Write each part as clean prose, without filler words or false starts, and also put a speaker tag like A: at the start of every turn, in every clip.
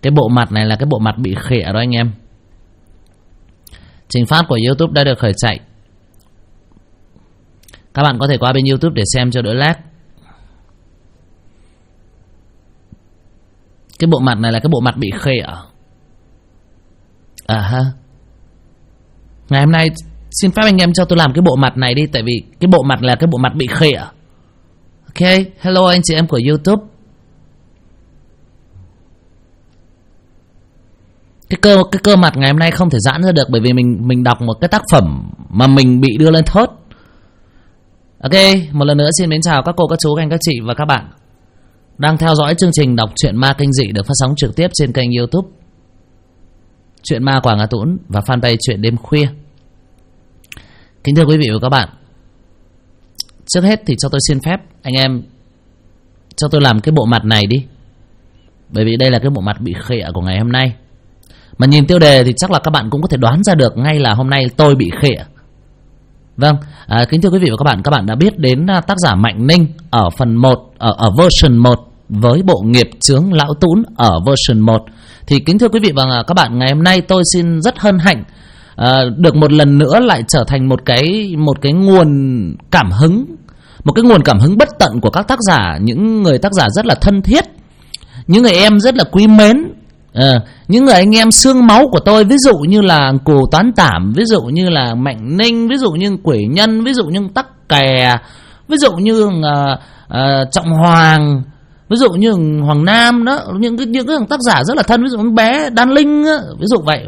A: Cái bộ mặt này là cái bộ mặt bị khịa đó anh em. Trình phát của YouTube đã được khởi chạy. Các bạn có thể qua bên YouTube để xem cho đỡ lag. Cái bộ mặt này là cái bộ mặt bị khịa. Ngày hôm nay xin phép anh em cho tôi làm cái bộ mặt này đi. Tại vì cái bộ mặt là cái bộ mặt bị khịa. Ok, hello anh chị em của YouTube. Cái cơ mặt ngày hôm nay không thể giãn ra được, bởi vì mình đọc một cái tác phẩm mà mình bị đưa lên thớt. Ok, một lần nữa xin mến chào các cô, các chú, các anh, các chị và các bạn đang theo dõi chương trình đọc truyện ma kinh dị được phát sóng trực tiếp trên kênh YouTube Truyện Ma Quảng Hà Tũng và fanpage Truyện Đêm Khuya. Kính thưa quý vị và các bạn, trước hết thì cho tôi xin phép anh em cho tôi làm cái bộ mặt này đi, bởi vì đây là cái bộ mặt bị khịa của ngày hôm nay. Mà nhìn tiêu đề thì chắc là các bạn cũng có thể đoán ra được ngay là hôm nay tôi bị khịa. Vâng, kính thưa quý vị và các bạn đã biết đến tác giả Mạnh Ninh ở phần 1, ở version 1 với bộ Nghiệp Chướng Lão Tún ở version 1. Thì kính thưa quý vị và các bạn, ngày hôm nay tôi xin rất hân hạnh được một lần nữa lại trở thành một cái nguồn cảm hứng, một cái nguồn cảm hứng bất tận của các tác giả, những người tác giả rất là thân thiết, những người em rất là quý mến. Những người anh em xương máu của tôi, ví dụ như là Cù Toán Tảm, ví dụ như là Mạnh Ninh, ví dụ như Quỷ Nhân, ví dụ như Tắc Kè, ví dụ như Trọng Hoàng, ví dụ như Hoàng Nam đó, những cái tác giả rất là thân, ví dụ như bé Đan Linh đó, ví dụ vậy.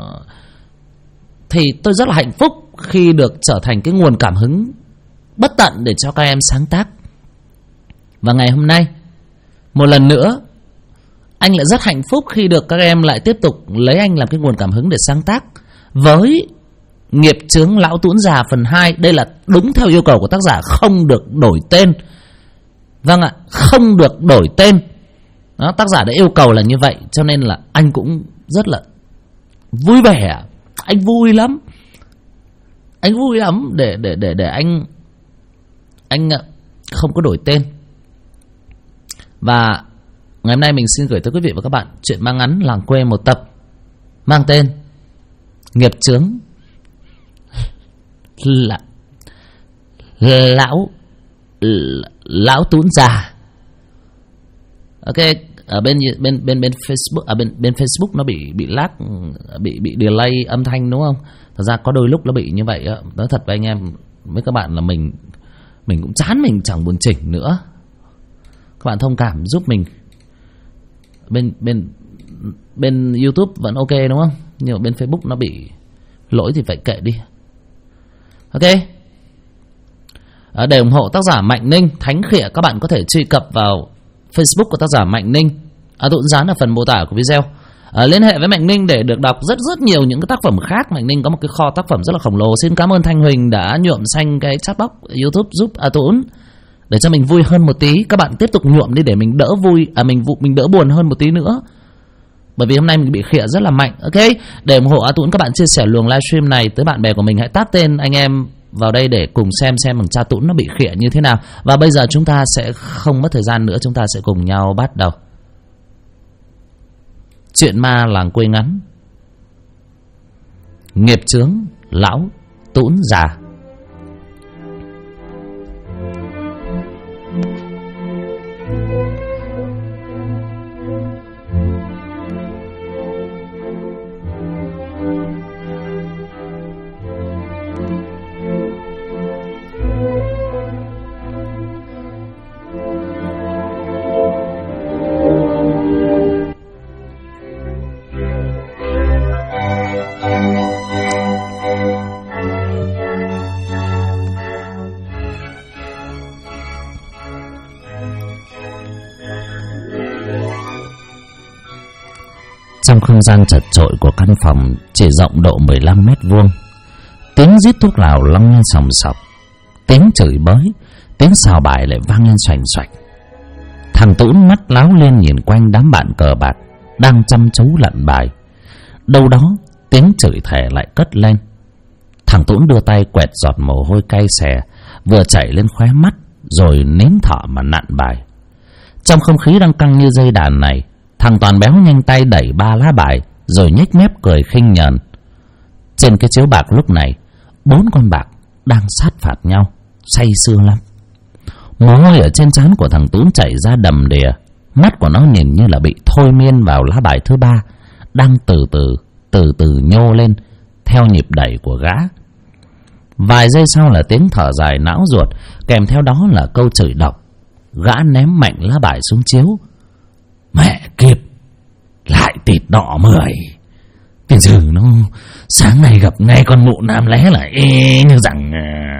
A: Thì tôi rất là hạnh phúc khi được trở thành cái nguồn cảm hứng bất tận để cho các em sáng tác. Và ngày hôm nay một lần nữa anh lại rất hạnh phúc khi được các em lại tiếp tục lấy anh làm cái nguồn cảm hứng để sáng tác với Nghiệp Chướng Lão Tún Già phần 2. Đây là đúng theo yêu cầu của tác giả, không được đổi tên. Vâng ạ, không được đổi tên đó, tác giả đã yêu cầu là như vậy, cho nên là anh cũng rất là vui vẻ. Anh vui lắm. Anh vui lắm để anh không có đổi tên. Và ngày hôm nay mình xin gửi tới quý vị và các bạn chuyện ma ngắn làng quê một tập mang tên Nghiệp Chướng Lão Tún Già. Ok, ở bên Facebook, bên Facebook nó bị lag, bị delay âm thanh đúng không? Thật ra có đôi lúc nó bị như vậy á. Nói thật với anh em với các bạn là mình cũng chán, mình chẳng buồn chỉnh nữa. Các bạn thông cảm giúp mình. Bên YouTube vẫn ok đúng không? Nhưng mà bên Facebook nó bị lỗi thì phải kệ đi. Ok. Để ủng hộ tác giả Mạnh Ninh Thánh Khịa, các bạn có thể truy cập vào Facebook của tác giả Mạnh Ninh. Tôi cũng dán ở phần mô tả của video. Liên hệ với Mạnh Ninh để được đọc rất nhiều những cái tác phẩm khác. Mạnh Ninh có một cái kho tác phẩm rất là khổng lồ. Xin cảm ơn Thanh Huỳnh đã nhuộm xanh cái chat box YouTube giúp Tún để cho mình vui hơn một tí. Các bạn tiếp tục nhuộm đi để mình đỡ vui, mình đỡ buồn hơn một tí nữa. Bởi vì hôm nay mình bị khịa rất là mạnh. Ok, để ủng hộ Tún, các bạn chia sẻ luồng livestream này tới bạn bè của mình. Hãy tag tên anh em vào đây để cùng xem bằng cha Tún nó bị khịa như thế nào. Và bây giờ chúng ta sẽ không mất thời gian nữa, chúng ta sẽ cùng nhau bắt đầu chuyện ma làng quê ngắn Nghiệp Chướng Lão Tún Già. Trong không gian chật chội của căn phòng chỉ rộng độ 15 mét vuông, tiếng rít thuốc lào long lên sòng sọc, tiếng chửi bới, tiếng xào bài lại vang lên xoành xoạch. Thằng Tún mắt láo lên nhìn quanh đám bạn cờ bạc đang chăm chú lặn bài. Đâu đó tiếng chửi thề lại cất lên. Thằng Tún đưa tay quẹt giọt mồ hôi cay xè vừa chảy lên khóe mắt, rồi nín thở mà nặn bài. Trong không khí đang căng như dây đàn này, Thằng Toàn béo nhanh tay đẩy 3 lá bài rồi nhếch mép cười khinh nhờn. Trên cái chiếu bạc lúc này 4 con bạc đang sát phạt nhau, say sưa lắm. Mồ hôi ở trên trán của thằng Tún chảy ra đầm đìa. Mắt của nó nhìn như là bị thôi miên vào lá bài thứ 3, đang từ từ nhô lên theo nhịp đẩy của gã. Vài giây sau là tiếng thở dài não ruột, kèm theo đó là câu chửi độc. Gã ném mạnh lá bài xuống chiếu. Mẹ kiếp, lại tịt đỏ 10. Tiền sử nó sáng nay gặp ngay con mụ nam lé là ê như rằng.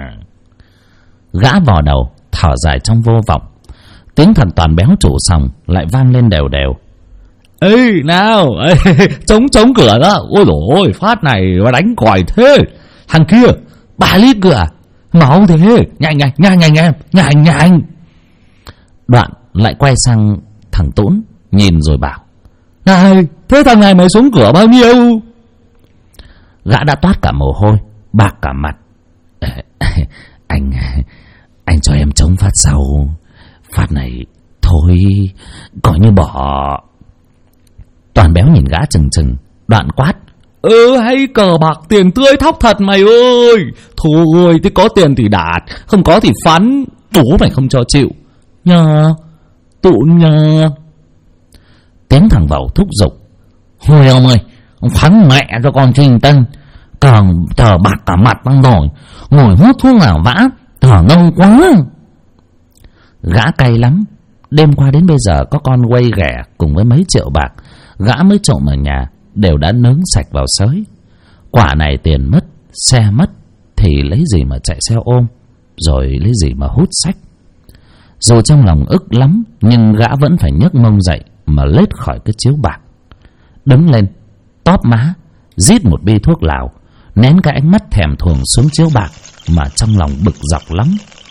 A: Gã vò đầu thở dài trong vô vọng. Tiếng thằng Toàn béo chủ sòng lại vang lên đều đều. Ê nào, chống cửa đó. Ôi dồi ôi, phát này mà đánh còi thế. Thằng kia 3 lít cửa, máu thế. Nhanh. Đoạn lại quay sang thằng Tún, nhìn rồi bảo: Này, thế thằng này mày xuống cửa bao nhiêu? Gã đã toát cả mồ hôi, bạc cả mặt. Anh cho em chống phát sau. Phát này thôi, coi như bỏ. Toàn béo nhìn gã chừng chừng, đoạn quát: Hay cờ bạc tiền tươi thóc thật mày ơi. Thôi, thế có tiền thì đạt, không có thì phắn. Bố mày không cho chịu. Nhờ, Tụn nhờ. Tiếng thằng Vẩu thúc giục: Thôi ông ơi, ông phắn mẹ cho con Trình Tân. Càng tờ bạc cả mặt băng rồi, ngồi hút thuốc nào vã, thở ngông quá. Gã cay lắm. Đêm qua đến bây giờ có con quay ghẻ cùng với mấy triệu bạc gã mới trộm ở nhà đều đã nướng sạch vào sới. Quả này tiền mất, xe mất thì lấy gì mà chạy xe ôm, rồi lấy gì mà hút sách. Dù trong lòng ức lắm, nhưng gã vẫn phải nhấc mông dậy mà lết khỏi cái chiếu bạc. Đứng lên, tóp má, rít một bi thuốc lào, nén cái ánh mắt thèm thuồng xuống chiếu bạc mà trong lòng bực dọc lắm.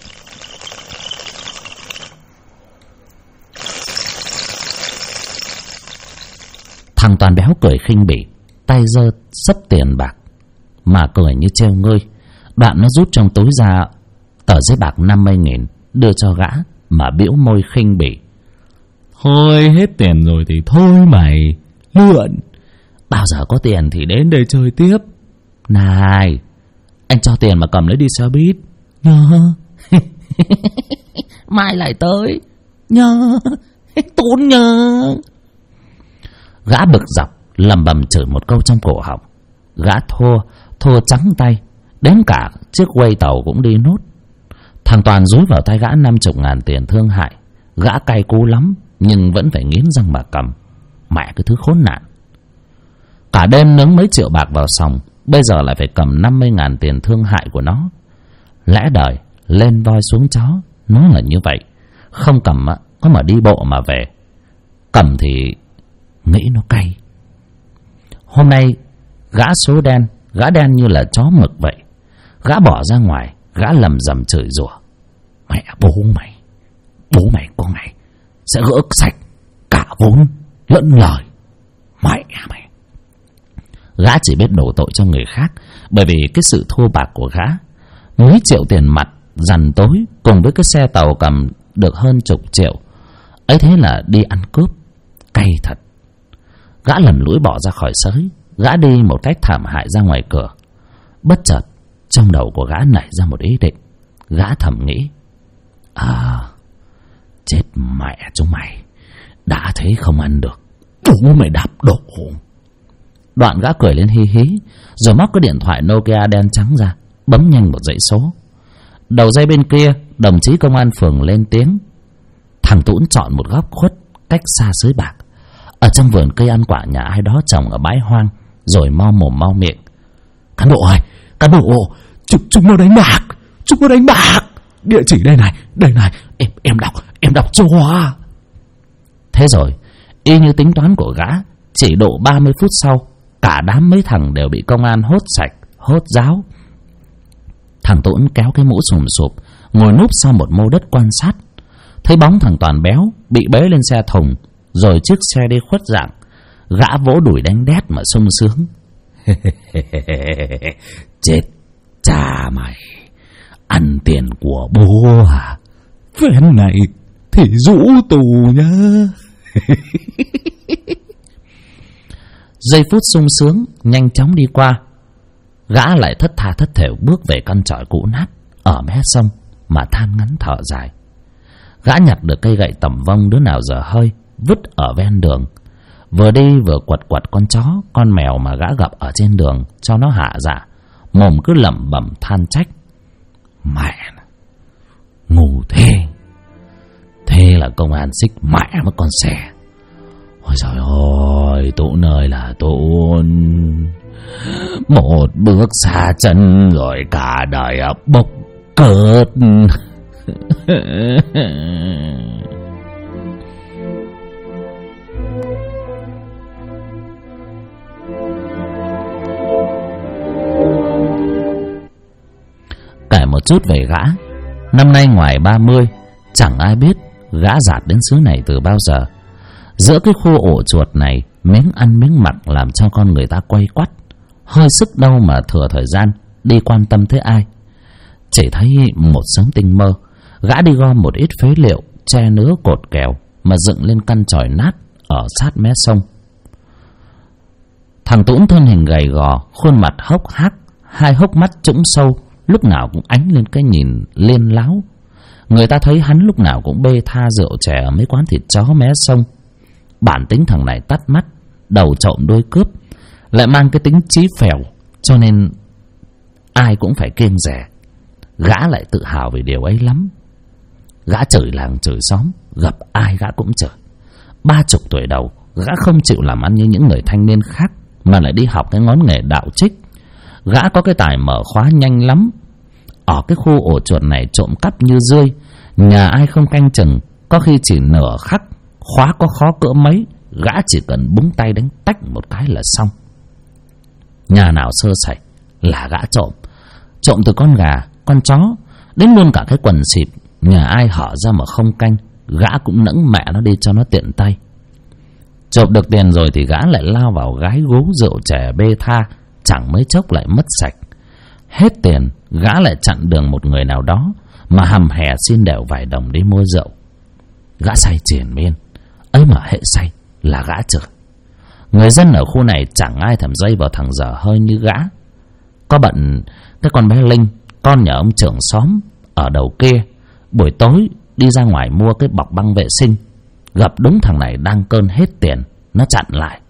A: Thằng Toàn béo cười khinh bỉ, tay giơ xấp tiền bạc mà cười như trêu ngươi. Đoạn nó rút trong túi ra tờ giấy bạc 50.000 đưa cho gã mà bĩu môi khinh bỉ: Thôi hết tiền rồi thì thôi mày, lượn. Bao giờ có tiền thì đến đây chơi tiếp. Này, anh cho tiền mà cầm lấy đi xe buýt. Nhớ. Mai lại tới. Nhớ. Tốn nhớ. Gã bực dọc lầm bầm chửi một câu trong cổ họng. Gã thua trắng tay, đến cả chiếc quay tàu cũng đi nốt. Thằng Toàn dúi vào tay gã 50.000 tiền thương hại. Gã cay cú lắm, nhưng vẫn phải nghiến răng mà cầm. Mẹ cái thứ khốn nạn. Cả đêm nướng mấy triệu bạc vào sòng, bây giờ lại phải cầm 50.000 tiền thương hại của nó. Lẽ đời lên voi xuống chó, nó là như vậy. Không cầm có mà đi bộ mà về. Cầm thì nghĩ nó cay. Hôm nay gã số đen, gã đen như là chó mực vậy. Gã bỏ ra ngoài, gã lầm rầm chửi rủa: Mẹ bố mày có ngày sẽ gỡ sạch cả vốn lẫn lời. Mẹ mày. Gã chỉ biết đổ tội cho người khác, bởi vì cái sự thua bạc của gã. Mấy triệu tiền mặt dằn tối cùng với cái xe tàu cầm được hơn 10 triệu ấy, thế là đi ăn cướp. Cay thật. Gã lầm lũi bỏ ra khỏi sới. Gã đi một cách thảm hại ra ngoài cửa. Bất chợt trong đầu của gã nảy ra một ý định. Gã thầm nghĩ: chết mẹ chúng mày, đã thế không ăn được, bố mày đạp đổ. Đoạn gã cười lên hi hí, rồi móc cái điện thoại Nokia đen trắng ra, bấm nhanh một dãy số. Đầu dây bên kia, đồng chí công an phường lên tiếng. Thằng Tún chọn một góc khuất cách xa sới bạc, ở trong vườn cây ăn quả nhà ai đó trồng ở bãi hoang, rồi mau mồm mau miệng: Cán bộ ơi, cán bộ, chúng nó đánh bạc, địa chỉ đây này, em đọc cho. Thế rồi, y như tính toán của gã, chỉ độ 30 phút sau, cả đám mấy thằng đều bị công an hốt sạch, hốt ráo. Thằng Tún kéo cái mũ sùm sụp, ngồi núp sau một mô đất quan sát. Thấy bóng thằng Toàn béo bị bế lên xe thùng, rồi chiếc xe đi khuất dạng. Gã vỗ đùi đánh đét mà sung sướng: Chết cha mày, ăn tiền của bố à? Phen này thì rũ tù nhá. Giây phút sung sướng nhanh chóng đi qua, gã lại thất tha thất thểu bước về căn tròi cũ nát ở mé sông mà than ngắn thở dài. Gã nhặt được cây gậy tẩm vong đứa nào dở hơi vứt ở ven đường, vừa đi vừa quật quật con chó con mèo mà gã gặp ở trên đường cho nó hạ dạ, mồm cứ lẩm bẩm than trách: mẹ ngu thế, thế là công an xích mẹ với con xe. Ôi trời ơi, Tún ơi là Tún, một bước xa chân rồi cả đời bốc cớt. Kể một chút về gã. Năm nay ngoài 30, chẳng ai biết gã dạt đến xứ này từ bao giờ. Giữa cái khu ổ chuột này, miếng ăn miếng mặc làm cho con người ta quay quắt, hơi sức đâu mà thừa thời gian đi quan tâm tới ai. Chỉ thấy một sớm tinh mơ, gã đi gom một ít phế liệu che nứa cột kèo mà dựng lên căn chòi nát ở sát mé sông. Thằng Tún thân hình gầy gò, khuôn mặt hốc hác, hai hốc mắt trũng sâu, lúc nào cũng ánh lên cái nhìn liên láo. Người ta thấy hắn lúc nào cũng bê tha rượu chè ở mấy quán thịt chó mé sông. Bản tính thằng này tắt mắt, đầu trộm đuôi cướp, lại mang cái tính chí phèo, cho nên ai cũng phải kiêng dè. Gã lại tự hào về điều ấy lắm. Gã chửi làng chửi xóm, gặp ai gã cũng chửi. 30 tuổi đầu, gã không chịu làm ăn như những người thanh niên khác, mà lại đi học cái ngón nghề đạo trích. Gã có cái tài mở khóa nhanh lắm. Ở cái khu ổ chuột này trộm cắp như rươi, nhà ai không canh chừng, có khi chỉ nửa khắc, khóa có khó cỡ mấy, gã chỉ cần búng tay đánh tách một cái là xong. Nhà nào sơ sẩy là gã trộm. Trộm từ con gà, con chó, đến luôn cả cái quần xịt. Nhà ai hở ra mà không canh, gã cũng nẫng mẹ nó đi cho nó tiện tay. Trộm được tiền rồi thì gã lại lao vào gái gú rượu chè bê tha, chẳng mấy chốc lại mất sạch. Hết tiền, gã lại chặn đường một người nào đó mà hầm hè xin đẻo vài đồng đi mua rượu. Gã say triền miên, ấy mà hệ say là gã chửi. Người dân ở khu này chẳng ai thèm dây vào thằng dở hơi như gã. Có bận cái con bé Linh, con nhà ông trưởng xóm ở đầu kia, buổi tối đi ra ngoài mua cái bọc băng vệ sinh, gặp đúng thằng này đang cơn hết tiền, nó chặn lại.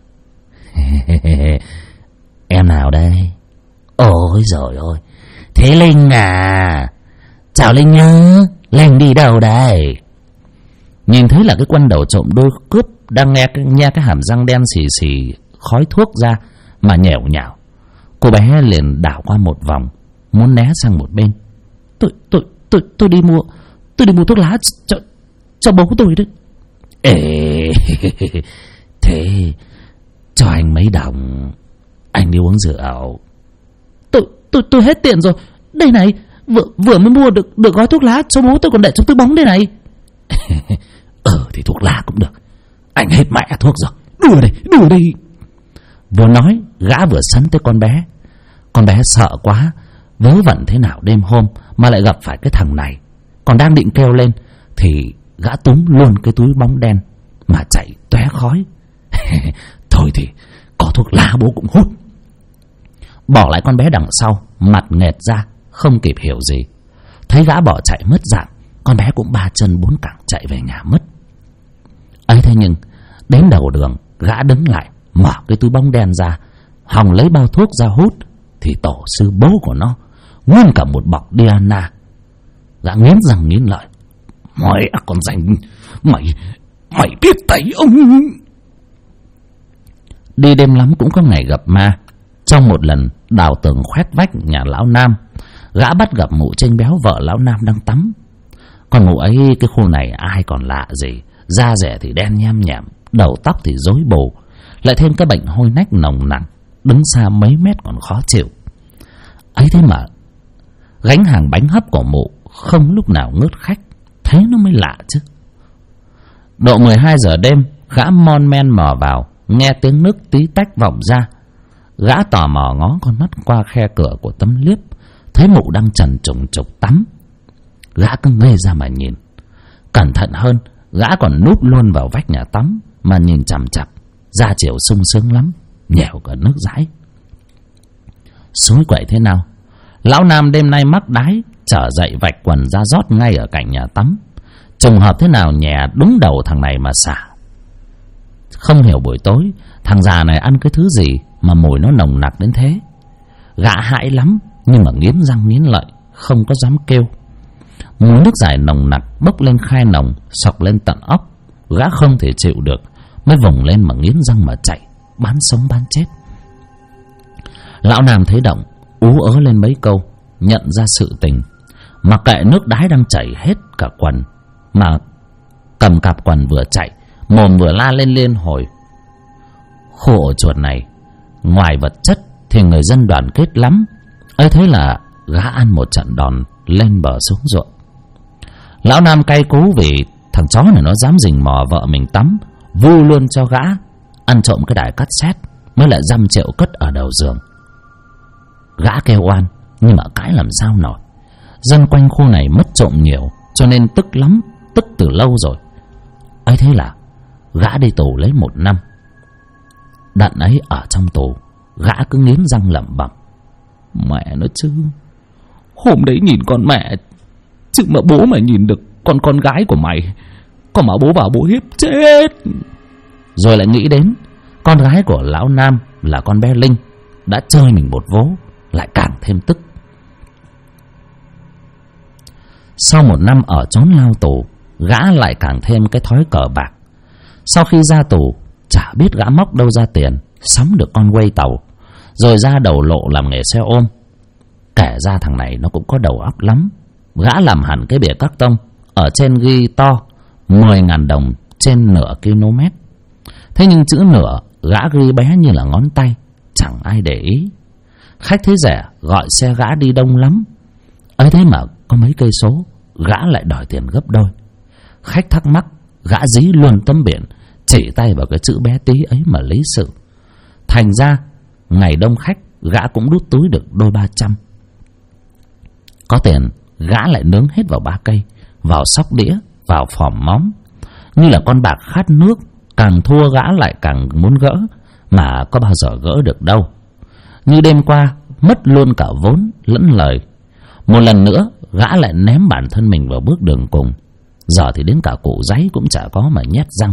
A: Em nào đây? Ôi giời ơi, thế Linh à? Chào Linh nhá, Linh đi đâu đây? Nhìn thấy là cái quân đầu trộm đôi cướp đang nghe cái hàm răng đen xì xì khói thuốc ra mà nhẻo nhảo. Cô bé liền đảo qua một vòng, muốn né sang một bên. Tôi đi mua thuốc lá cho bố tôi đấy. Ê, thế cho anh mấy đồng, anh đi uống rượu. Tôi hết tiền rồi. Đây này, vừa mới mua được gói thuốc lá cho bố tôi còn để trong túi bóng đây này. Thì thuốc lá cũng được, anh hết mẹ thuốc rồi. Đùa đây. Vừa nói, gã vừa sắn tới con bé. Con bé sợ quá, vớ vẩn thế nào đêm hôm mà lại gặp phải cái thằng này. Còn đang định kêu lên thì gã túm luôn cái túi bóng đen mà chạy tóe khói. Thôi thì có thuốc lá bố cũng hút. Bỏ lại con bé đằng sau, mặt nghệt ra, không kịp hiểu gì. Thấy gã bỏ chạy mất dạng, con bé cũng 3 chân 4 cẳng chạy về nhà mất. Ấy thế nhưng đến đầu đường, gã đứng lại, mở cái túi bóng đen ra, hòng lấy bao thuốc ra hút, thì tổ sư bố của nó nguyên cả một bọc Diana. Gã nghiến răng nghiến lợi: mày con rành, mày biết tay ông. Đi đêm lắm cũng có ngày gặp ma. Trong một lần đào tường khoét vách nhà lão Nam, gã bắt gặp mụ Trinh béo vợ lão Nam đang tắm. Còn mụ ấy cái khu này ai còn lạ gì, da rẻ thì đen nham nhảm, đầu tóc thì rối bù, lại thêm cái bệnh hôi nách nồng nặng, đứng xa mấy mét còn khó chịu. Ấy thế mà gánh hàng bánh hấp của mụ không lúc nào ngớt khách, thế nó mới lạ chứ. Độ 12 giờ đêm, gã mon men mò vào, nghe tiếng nước tí tách vọng ra. Gã tò mò ngó con mắt qua khe cửa của tấm liếp, thấy mụ đang trần trùng trục tắm. Gã cứ ngây ra mà nhìn. Cẩn thận hơn, gã còn núp luôn vào vách nhà tắm mà nhìn chằm chằm. Da chiều sung sướng lắm, nhèo cả nước dãi. Suối quậy thế nào, lão Nam đêm nay mắc đái, trở dậy vạch quần ra rót ngay ở cạnh nhà tắm. Trùng hợp thế nào nhè đúng đầu thằng này mà xả. Không hiểu buổi tối thằng già này ăn cái thứ gì mà mùi nó nồng nặc đến thế. Gã hãi lắm nhưng mà nghiến răng nghiến lợi, không có dám kêu. Mùi nước giải nồng nặc bốc lên khai nồng, sọc lên tận óc. Gã không thể chịu được, mới vùng lên mà nghiến răng mà chạy, bán sống bán chết. Lão Nam thấy động, ú ớ lên mấy câu, nhận ra sự tình. Mặc kệ nước đái đang chảy hết cả quần, mà cầm cặp quần vừa chạy, mồm vừa la lên liên hồi. Khu ổ chuột này, ngoài vật chất thì người dân đoàn kết lắm. ấy thế là gã ăn một trận đòn, lên bờ xuống ruộng. Lão Nam cay cú vì thằng chó này nó dám rình mò vợ mình tắm, vu luôn cho gã ăn trộm cái đài cassette, mới lại dăm triệu cất ở đầu giường. Gã kêu oan nhưng mà cãi làm sao nổi. Dân quanh khu này mất trộm nhiều, cho nên tức lắm, tức từ lâu rồi. ấy thế là gã đi tù lấy 1 năm. Đận ấy ở trong tù, gã cứ nghiến răng lẩm bẩm: mẹ nó chứ, hôm đấy nhìn con mẹ, chứ mà bố mày nhìn được con gái của mày, còn mà bố vào bố hiếp chết. Rồi lại nghĩ đến con gái của lão Nam là con bé Linh đã chơi mình một vố, lại càng thêm tức. Sau 1 năm ở trốn lao tù, gã lại càng thêm cái thói cờ bạc. Sau khi ra tù, chả biết gã móc đâu ra tiền sắm được con quay tàu, rồi ra đầu lộ làm nghề xe ôm. Kể ra thằng này nó cũng có đầu óc lắm. Gã làm hẳn cái bìa các tông, ở trên ghi to 10.000 đồng trên nửa km. Thế nhưng chữ nửa gã ghi bé như là ngón tay, chẳng ai để ý. Khách thấy rẻ gọi xe gã đi đông lắm. ấy thế mà có mấy cây số gã lại đòi tiền gấp đôi. Khách thắc mắc, gã dí luôn tấm biển, chỉ tay vào cái chữ bé tí ấy mà lý sự. Thành ra ngày đông khách, gã cũng đút túi được đôi 300. Có tiền, gã lại nướng hết vào 3 cây, vào xóc đĩa, vào phỏm móm. Như là con bạc khát nước, càng thua gã lại càng muốn gỡ, mà có bao giờ gỡ được đâu. Như đêm qua, mất luôn cả vốn lẫn lời. Một lần nữa, gã lại ném bản thân mình vào bước đường cùng. Giờ thì đến cả cụ giấy cũng chả có mà nhét răng.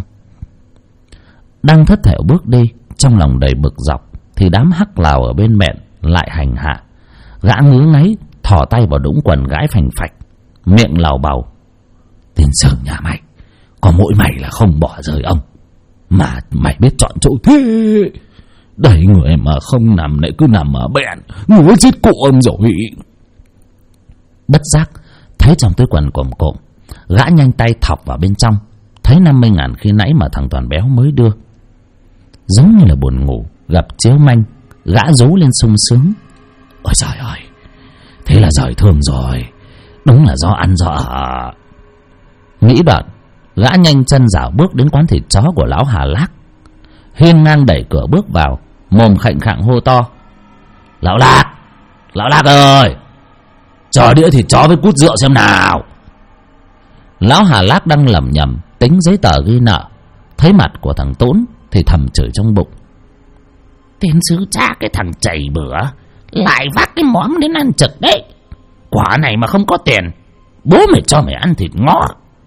A: Đang thất thểu bước đi, trong lòng đầy bực dọc, thì đám hắc lào ở bên mẹn lại hành hạ. Gã ngứa ngáy, thò tay vào đũng quần gãi phành phạch, miệng lào bào: tiền sử nhà mày, có mỗi mày là không bỏ rơi ông, mà mày biết chọn chỗ thế. Đẩy người mà không nằm lại cứ nằm ở bẹn, ngứa chết cụ ông rồi. Bất giác thấy trong túi quần cồm cộm, gã nhanh tay thọc vào bên trong, thấy 50.000 khi nãy mà thằng Toàn béo mới đưa. Giống như là buồn ngủ gặp chiếu manh, gã rú lên sung sướng: ôi trời ơi, thế là rời thương rồi, đúng là do ăn do ở. Nghĩ đoạn, gã nhanh chân dạo bước đến quán thịt chó của lão Hà Lác. Hiên ngang đẩy cửa bước vào, mồm khệnh khạng hô to: lão Lác ơi, cho đĩa thịt chó với cút rượu xem nào. Lão Hà Lác đang lẩm nhẩm tính giấy tờ ghi nợ, thấy mặt của thằng Tốn thì thầm chửi trong bụng: tiền sứ cha cái thằng chảy bữa, lại vác cái móm đến ăn trực đấy. Quả này mà không có tiền, bố mày cho mày ăn thịt ngõ.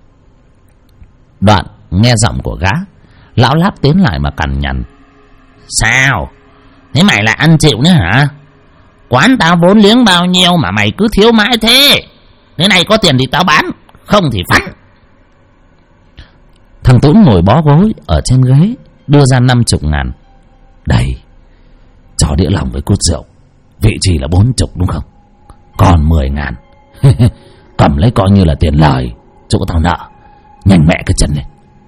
A: Đoạn nghe giọng của gã, lão Láp tiến lại mà cằn nhằn: sao, thế mày lại ăn chịu nữa hả? Quán tao vốn liếng bao nhiêu mà mày cứ thiếu mãi thế? Thế này có tiền thì tao bán, không thì phắn. Thằng Tốn ngồi bó gối ở trên ghế, đưa ra 50.000. Đây, cho đĩa lòng với cút rượu, vị trí là 40 đúng không? Còn 10.000. Cầm lấy coi như là tiền lời chỗ tao nợ. Nhanh mẹ cái chân lên.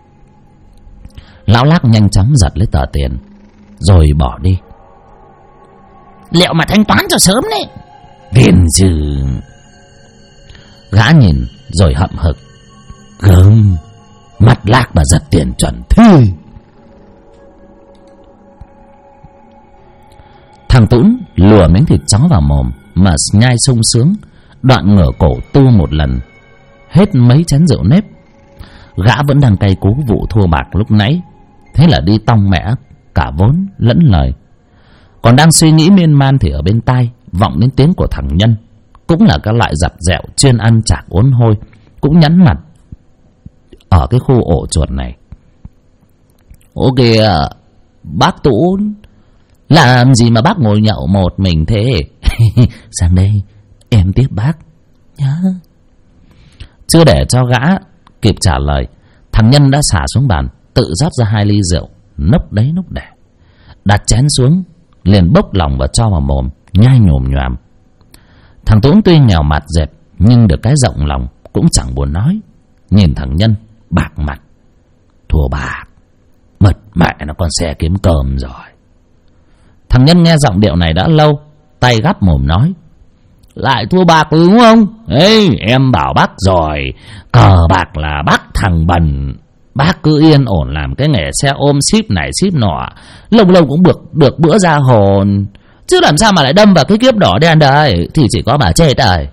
A: Lão Lác nhanh chóng giật lấy tờ tiền rồi bỏ đi. Liệu mà thanh toán cho sớm đấy. Tiền chứ. Gã nhìn rồi hậm hực: gớm, mặt Lác mà giật tiền chuẩn thế. Thằng Tún lùa miếng thịt chó vào mồm mà nhai sung sướng, đoạn ngửa cổ tu một lần hết mấy chén rượu nếp. Gã vẫn đang cay cú vụ thua bạc lúc nãy, thế là đi tong mẹ cả vốn lẫn lời, Còn đang suy nghĩ miên man thì ở bên tai vọng đến tiếng của thằng Nhân, cũng là các loại giặt dẹo chuyên ăn chạc uốn hôi, cũng nhắn mặt ở cái khu ổ chuột này. Ô kìa, bác Tú, làm gì mà bác ngồi nhậu một mình thế? Sang đây em tiếp bác nhá. Chưa để cho gã kịp trả lời, thằng Nhân đã xả xuống bàn, tự rót ra 2 ly rượu, nốc đấy nốc để, đặt chén xuống, liền bốc lòng và cho vào mồm, nhai nhồm nhoàm. Thằng Tú tuy nghèo mặt dẹp, nhưng được cái rộng lòng, cũng chẳng buồn nói. Nhìn thằng Nhân bạc mặt: thua bạc, mật mẹ nó con xe kiếm cơm rồi. Thằng Nhân nghe giọng điệu này đã lâu, tay gắp mồm nói: lại thua bạc đúng không? Ê, em bảo bác rồi, cờ bạc là bác thằng bần. Bác cứ yên ổn làm cái nghề xe ôm ship này ship nọ, lâu lâu cũng được bữa ra hồn, chứ làm sao mà lại đâm vào cái kiếp đỏ đen đây, thì chỉ có bà chết rồi.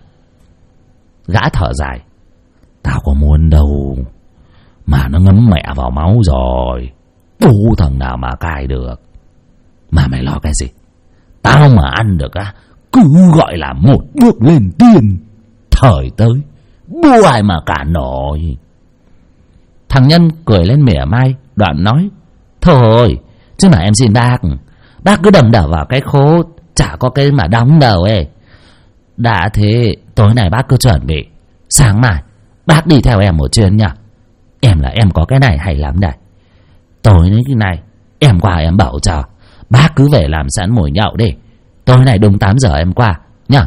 A: Gã thở dài: tao có muốn đâu, mà nó ngấm mẹ vào máu rồi, bố thằng nào mà cai được. Mà mày lo cái gì? Tao mà ăn được á, cứ gọi là một bước lên tiên. Thời tới bố ai mà cả nổi. Thằng Nhân cười lên mỉa mai, đoạn nói: thôi, chứ mà em xin bác cứ đầm đở vào cái khố, chả có cái mà đóng đầu ấy. Đã thế, tối nay bác cứ chuẩn bị, sáng mai bác đi theo em một chuyến nhá. Em có cái này hay lắm đây. Tối nay cái này em qua em bảo cho, bác cứ về làm sẵn mồi nhậu đi. Tối nay đúng 8 giờ em qua nhá.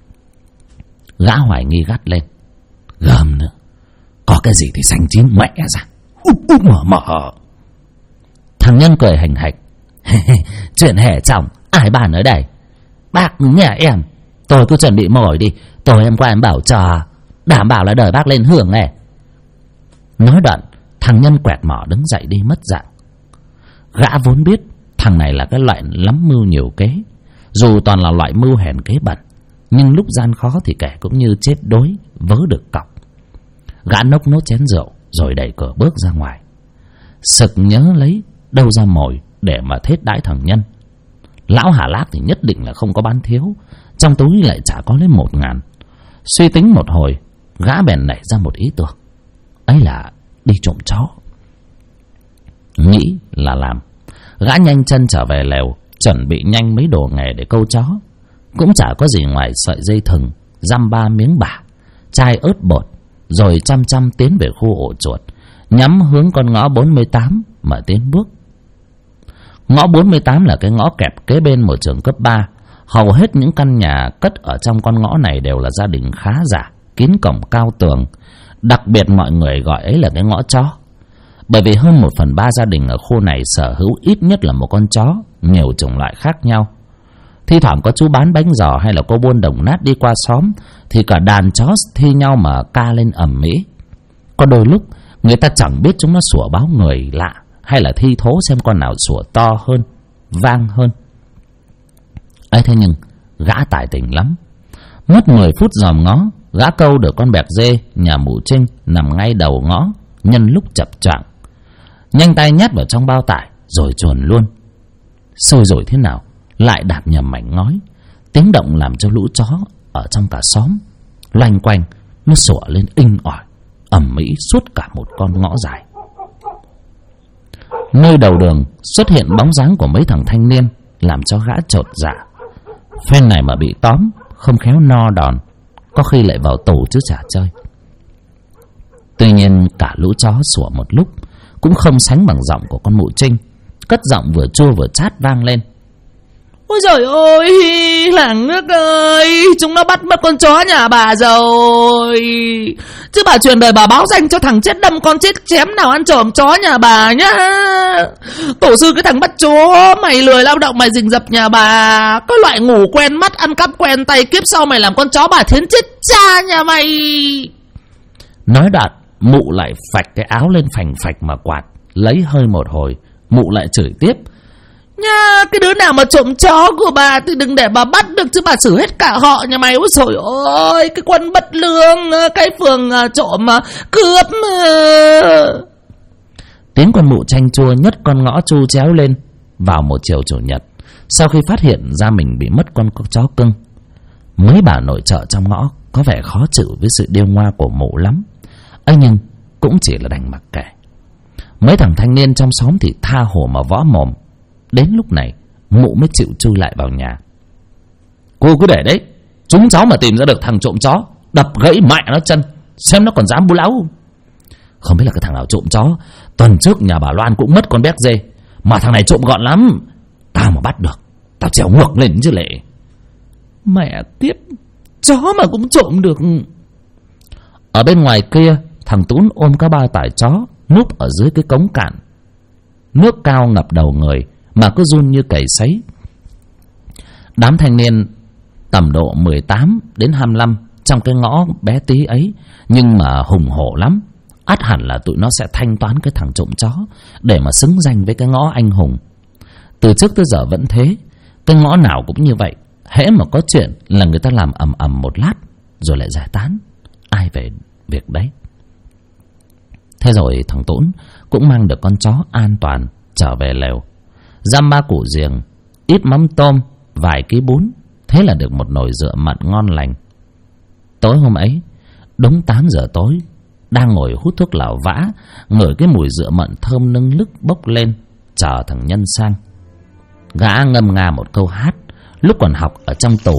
A: Gã hoài nghi gắt lên: gầm nữa, có cái gì thì xanh chín mẹ ra, úp mở. Thằng Nhân cười hành hạch: chuyện hẻ chồng ai bàn ở đây, bác nhà em. Tôi cứ chuẩn bị mồi đi, tối em qua em bảo cho, đảm bảo là đợi bác lên hưởng này. Nói đoạn, thằng Nhân quẹt mỏ đứng dậy đi mất dạng. Gã vốn biết thằng này là cái loại lắm mưu nhiều kế, dù toàn là loại mưu hèn kế bẩn, nhưng lúc gian khó thì kẻ cũng như chết đói vớ được cọc. Gã nốc nốt chén rượu rồi đẩy cửa bước ra ngoài, sực nhớ lấy đâu ra mồi để mà thết đãi thằng Nhân. Lão Hà Lác thì nhất định là không có bán thiếu, trong túi lại chả có lấy 1.000. Suy tính một hồi, gã bèn nảy ra một ý tưởng, ấy là đi trộm chó. Nghĩ là làm, gã nhanh chân trở về lều, chuẩn bị nhanh mấy đồ nghề để câu chó. Cũng chả có gì ngoài sợi dây thừng, dăm 3 miếng bả, chai ớt bột, rồi chăm chăm tiến về khu ổ chuột, nhắm hướng con ngõ 48 mà tiến bước. Ngõ 48 là cái ngõ kẹp kế bên một trường cấp 3. Hầu hết những căn nhà cất ở trong con ngõ này đều là gia đình khá giả, kín cổng cao tường. Đặc biệt mọi người gọi ấy là cái ngõ chó, bởi vì hơn 1/3 gia đình ở khu này sở hữu ít nhất là một con chó, nhiều chủng loại khác nhau. Thi thoảng có chú bán bánh giò hay là cô buôn đồng nát đi qua xóm thì cả đàn chó thi nhau mà ca lên ầm ĩ. Có đôi lúc người ta chẳng biết chúng nó sủa báo người lạ hay là thi thố xem con nào sủa to hơn, vang hơn. ấy thế nhưng gã tài tình lắm, mất 10 phút dòm ngó, gã câu được con bẹc dê nhà mụ Trinh nằm ngay đầu ngõ. Nhân lúc chập choạng, nhanh tay nhét vào trong bao tải rồi chuồn luôn. Xôi rồi thế nào lại đạp nhầm mảnh ngói, tiếng động làm cho lũ chó ở trong cả xóm loanh quanh nó sủa lên inh ỏi ầm ĩ suốt cả một con ngõ dài. Nơi đầu đường xuất hiện bóng dáng của mấy thằng thanh niên, làm cho gã chột dạ. Phen này mà bị tóm, không khéo no đòn, có khi lại vào tù chứ chả chơi. Tuy nhiên cả lũ chó sủa một lúc cũng không sánh bằng giọng của con mụ Trinh, cất giọng vừa chua vừa chát vang lên: ôi giời ơi, làng nước ơi, chúng nó bắt mất con chó nhà bà rồi. Chứ bà truyền đời bà báo danh cho thằng chết đâm con chết chém nào ăn trộm chó nhà bà nhá. Tổ sư cái thằng bắt chó, mày lười lao động mày rình rập nhà bà, có loại ngủ quen mắt ăn cắp quen tay, kiếp sau mày làm con chó bà thiến chết cha nhà mày. Nói đoạn mụ lại phạch cái áo lên phành phạch mà quạt, lấy hơi một hồi mụ lại chửi tiếp: nha, cái đứa nào mà trộm chó của bà thì đừng để bà bắt được, chứ bà xử hết cả họ nhà mày. Ôi trời ơi, cái quân bất lương, cái phường trộm cướp. Tiếng con mụ chanh chua nhất con ngõ chu chéo lên. Vào một chiều chủ nhật, Sau khi phát hiện ra mình bị mất con chó cưng, mấy bà nội trợ trong ngõ có vẻ khó chịu với sự điêu ngoa của mụ lắm. ấy nhưng cũng chỉ là đành mặc kệ. Mấy thằng thanh niên trong xóm thì tha hồ mà võ mồm. Đến lúc này mụ mới chịu chui lại vào nhà. Cô cứ để đấy, chúng cháu mà tìm ra được thằng trộm chó, đập gãy mẹ nó chân, xem nó còn dám bú láo. Không biết là cái thằng nào trộm chó. Tuần trước nhà bà Loan cũng mất con béc dê, mà thằng này trộm gọn lắm. Tao mà bắt được, tao trèo ngược lên chứ lệ. Mẹ kiếp, chó mà cũng trộm được. Ở bên ngoài kia, thằng Tún ôm cái bao tải chó núp ở dưới cái cống cạn. Nước cao ngập đầu người mà cứ run như cầy sấy. Đám thanh niên tầm độ 18 đến 25 trong cái ngõ bé tí ấy, nhưng mà hùng hổ lắm. Ắt hẳn là tụi nó sẽ thanh toán cái thằng trộm chó để mà xứng danh với cái ngõ anh hùng. Từ trước tới giờ vẫn thế, cái ngõ nào cũng như vậy. Hễ mà có chuyện là người ta làm ầm ầm một lát rồi lại giải tán, ai về việc đấy. Thế rồi thằng Tún cũng mang được con chó an toàn trở về lều. Dăm ba củ riềng, ít mắm tôm, vài ký bún, thế là được một nồi rượu mặn ngon lành. Tối hôm ấy, đúng 8 giờ tối, đang ngồi hút thuốc lào vã, ngửi cái mùi rượu mặn thơm nâng lức bốc lên, chờ thằng Nhân sang. Gã ngâm nga một câu hát lúc còn học ở trong tù.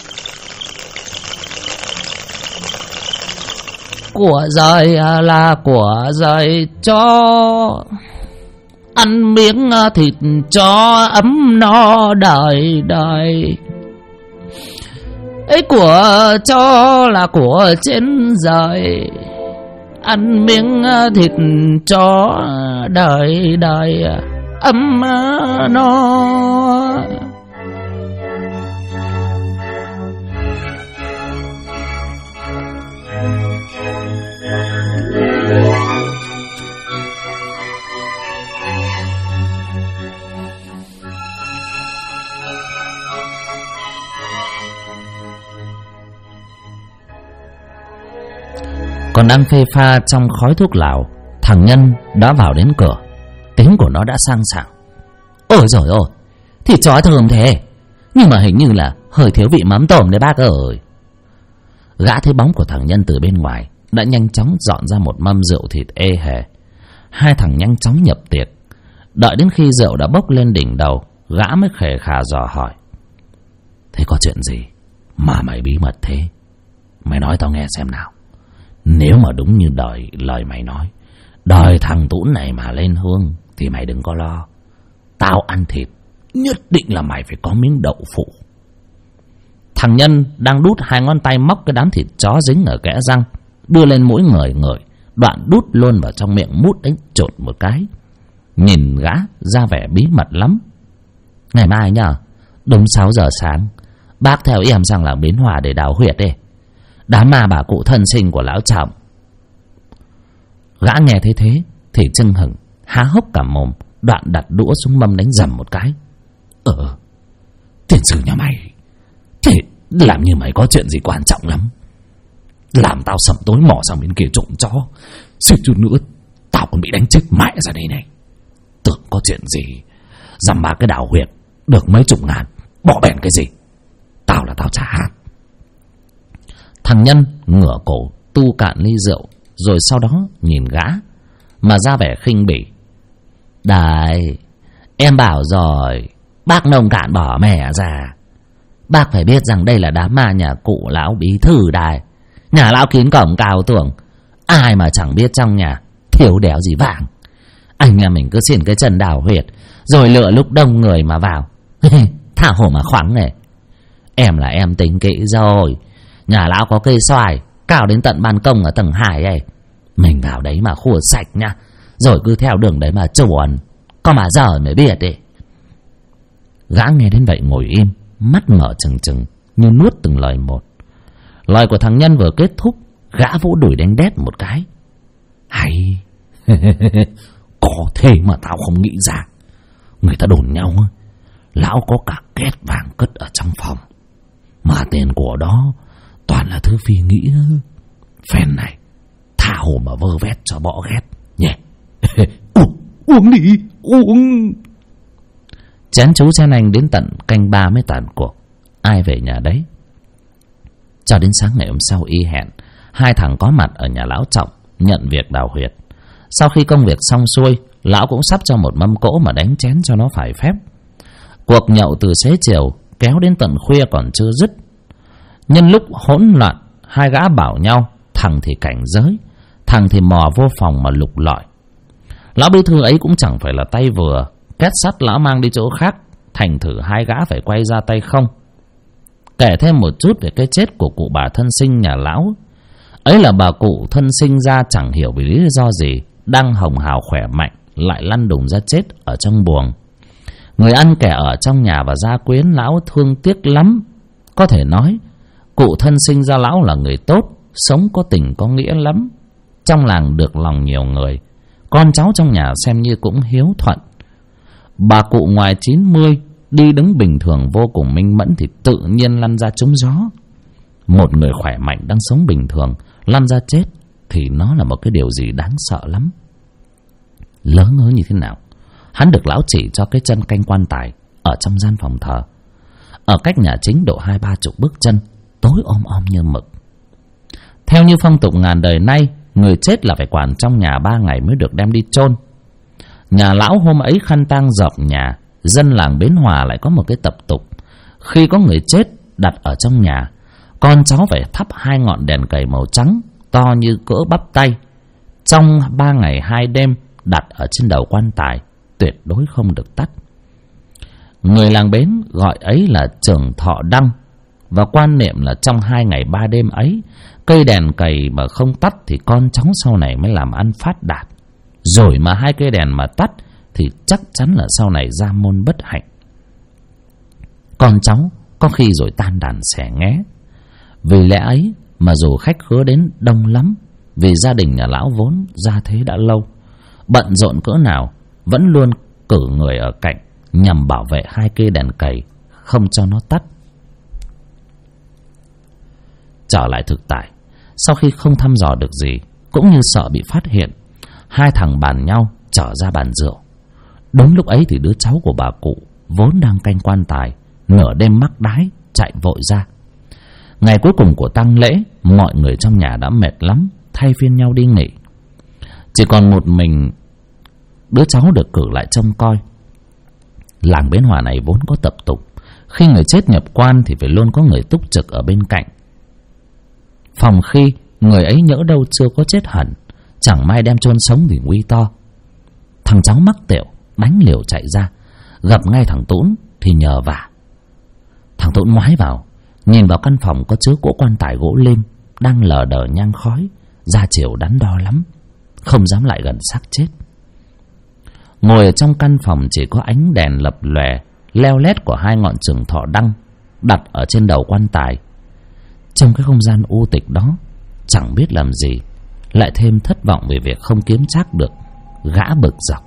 A: Của rời là của rời cho, ăn miếng thịt cho ấm no đời đời. Ấy của cho là của trên rời, ăn miếng thịt cho đời đời ấm no. Còn đang phê pha trong khói thuốc lào, thằng Nhân đã vào đến cửa. Tiếng của nó đã sang sảng. Ôi giời ơi, thịt chó thơm thế, nhưng mà hình như là hơi thiếu vị mắm tôm đấy bác ơi. Gã thấy bóng của thằng Nhân từ bên ngoài, đã nhanh chóng dọn ra một mâm rượu thịt ê hề. Hai thằng nhanh chóng nhập tiệc. Đợi đến khi rượu đã bốc lên đỉnh đầu, gã mới khề khà dò hỏi: Thế có chuyện gì mà mày bí mật thế? Mày nói tao nghe xem nào. Nếu mà đúng như lời mày nói, đời thằng Tún này mà lên hương thì mày đừng có lo. Tao ăn thịt, nhất định là mày phải có miếng đậu phụ. Thằng Nhân đang đút hai ngón tay móc cái đám thịt chó dính ở kẽ răng, đưa lên mỗi người ngửi, đoạn đút luôn vào trong miệng mút ấy chột một cái. Nhìn gã ra vẻ bí mật lắm. Ngày mai nhá, đúng 6 giờ sáng, bác theo em sang làng Bến Hòa để đào huyệt đi. Đám ma bà cụ thân sinh của lão Trọng. Gã nghe thấy thế thì chưng hửng, há hốc cả mồm, đoạn đặt đũa xuống mâm đánh dầm một cái. Tiền sử nhà mày, thế làm như mày có chuyện gì quan trọng lắm, làm tao sầm tối mò sang bên kia trộm chó, suýt chút nữa tao còn bị đánh chết mẹ ra đây này. Tưởng có chuyện gì, dăm ba cái đào huyệt được mấy chục ngàn, bỏ bèn cái gì. Tao là tao trả hát. Thằng Nhân ngửa cổ tu cạn ly rượu, rồi sau đó nhìn gã mà ra vẻ khinh bỉ. Đấy, em bảo rồi, bác nông cạn bỏ mẹ ra. Bác phải biết rằng đây là đám ma nhà cụ lão bí thư đài. Nhà lão kín cổng cao tường, ai mà chẳng biết trong nhà thiếu đéo gì vàng. Anh nhà mình cứ xin cái chân đào huyệt, rồi lựa lúc đông người mà vào. Thả hồ mà khoáng này. Em là em tính kỹ rồi. Nhà lão có cây xoài cao đến tận ban công ở tầng 2 ấy. Mình vào đấy mà khua sạch nha, rồi cứ theo đường đấy mà chuồn. Có mà giờ mới biết đi. Gã nghe đến vậy ngồi im, mắt mở trừng trừng như nuốt từng lời một. Lời của thằng Nhân vừa kết thúc, gã vỗ đùi đánh đét một cái. Hay. Có thế mà tao không nghĩ ra. Người ta đồn nhau lão có cả két vàng cất ở trong phòng, mà tiền của đó toàn là thứ phi nghĩa. Phen này tha hồ mà vơ vét cho bỏ ghét nhé. Uống đi, uống. Chén chú chén anh đến tận canh 3 mới tàn cuộc. Ai về nhà đấy. Cho đến sáng ngày hôm sau y hẹn, hai thằng có mặt ở nhà lão Trọng nhận việc đào huyệt. Sau khi công việc xong xuôi, lão cũng sắp cho một mâm cỗ mà đánh chén cho nó phải phép. Cuộc nhậu từ xế chiều kéo đến tận khuya còn chưa dứt. Nhân lúc hỗn loạn, hai gã bảo nhau, thằng thì cảnh giới, thằng thì mò vô phòng mà lục lọi. Lão bí thư ấy cũng chẳng phải là tay vừa, két sắt lão mang đi chỗ khác, thành thử hai gã phải quay ra tay không. Kể thêm một chút về cái chết của cụ bà thân sinh nhà lão. Ấy là bà cụ thân sinh ra chẳng hiểu vì lý do gì, đang hồng hào khỏe mạnh lại lăn đùng ra chết ở trong buồng. Người ăn kẻ ở trong nhà và gia quyến lão thương tiếc lắm. Có thể nói cụ thân sinh ra lão là người tốt, sống có tình có nghĩa lắm. Trong làng được lòng nhiều người, con cháu trong nhà xem như cũng hiếu thuận. Bà cụ ngoài 90, đi đứng bình thường vô cùng minh mẫn thì tự nhiên lăn ra trúng gió. Một người khỏe mạnh đang sống bình thường lăn ra chết thì nó là một cái điều gì đáng sợ lắm. Lỡ ngớ như thế nào, hắn được lão chỉ cho cái chân canh quan tài ở trong gian phòng thờ, ở cách nhà chính độ 20-30 bước chân, tối om om như mực. Theo như phong tục ngàn đời nay, người chết là phải quản trong nhà 3 ngày mới được đem đi chôn. Nhà lão hôm ấy khăn tang dợp nhà. Dân làng Bến Hòa lại có một cái tập tục, khi có người chết đặt ở trong nhà, con cháu phải thắp 2 ngọn đèn cầy màu trắng to như cỡ bắp tay, trong 3 ngày 2 đêm, đặt ở trên đầu quan tài, tuyệt đối không được tắt. Người làng Bến gọi ấy là trường thọ đăng, và quan niệm là trong 2 ngày 3 đêm ấy, cây đèn cầy mà không tắt thì con cháu sau này mới làm ăn phát đạt. Rồi mà 2 cây đèn mà tắt thì chắc chắn là sau này gia môn bất hạnh. Con cháu có khi rồi tan đàn xẻ nghé. Vì lẽ ấy mà dù khách khứa đến đông lắm, vì gia đình nhà lão vốn gia thế đã lâu, bận rộn cỡ nào vẫn luôn cử người ở cạnh nhằm bảo vệ 2 cây đèn cầy, không cho nó tắt. Trở lại thực tại, sau khi không thăm dò được gì, cũng như sợ bị phát hiện, hai thằng bàn nhau trở ra bàn rượu. Đúng lúc ấy thì đứa cháu của bà cụ vốn đang canh quan tài nửa đêm mắc đái chạy vội ra. Ngày cuối cùng của tang lễ, mọi người trong nhà đã mệt lắm, thay phiên nhau đi nghỉ. Chỉ còn một mình đứa cháu được cử lại trông coi. Làng Bến Hòa này vốn có tập tục, khi người chết nhập quan thì phải luôn có người túc trực ở bên cạnh, phòng khi người ấy nhỡ đâu chưa có chết hẳn, chẳng may đem chôn sống thì nguy to. Thằng cháu mắc tẹo đánh liều chạy ra, gặp ngay thằng Tũn thì nhờ vả. Thằng Tũn ngoái vào, nhìn vào căn phòng có chứa cỗ quan tài gỗ lim đang lờ đờ nhang khói, da chiều đắn đo lắm, không dám lại gần xác chết. Ngồi ở trong căn phòng chỉ có ánh đèn lập lòe leo lét của 2 ngọn trường thọ đăng đặt ở trên đầu quan tài. Trong cái không gian u tịch đó, chẳng biết làm gì, lại thêm thất vọng về việc không kiếm trác được, gã bực dọc.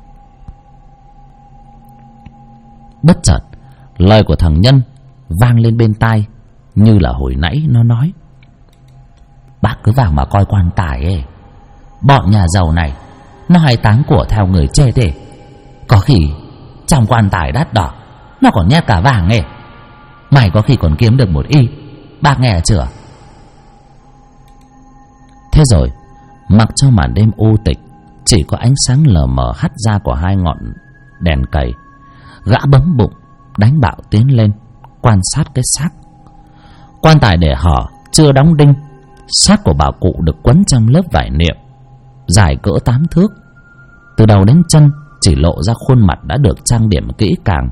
A: Bất chợt lời của thằng Nhân vang lên bên tai, như là hồi nãy nó nói: "Bác cứ vào mà coi quan tài ấy. Bọn nhà giàu này nó hay táng của theo người chết ấy. Có khi trong quan tài đắt đỏ nó còn nhét cả vàng ấy. Mày có khi còn kiếm được một y. Bác nghe chưa?" Thế rồi mặc cho màn đêm u tịch, chỉ có ánh sáng lờ mờ hắt ra của 2 ngọn đèn cầy, gã bấm bụng đánh bạo tiến lên quan sát cái xác. Quan tài để hở chưa đóng đinh, xác của bà cụ được quấn trong lớp vải niệm dài cỡ 8 thước, từ đầu đến chân chỉ lộ ra khuôn mặt đã được trang điểm kỹ càng.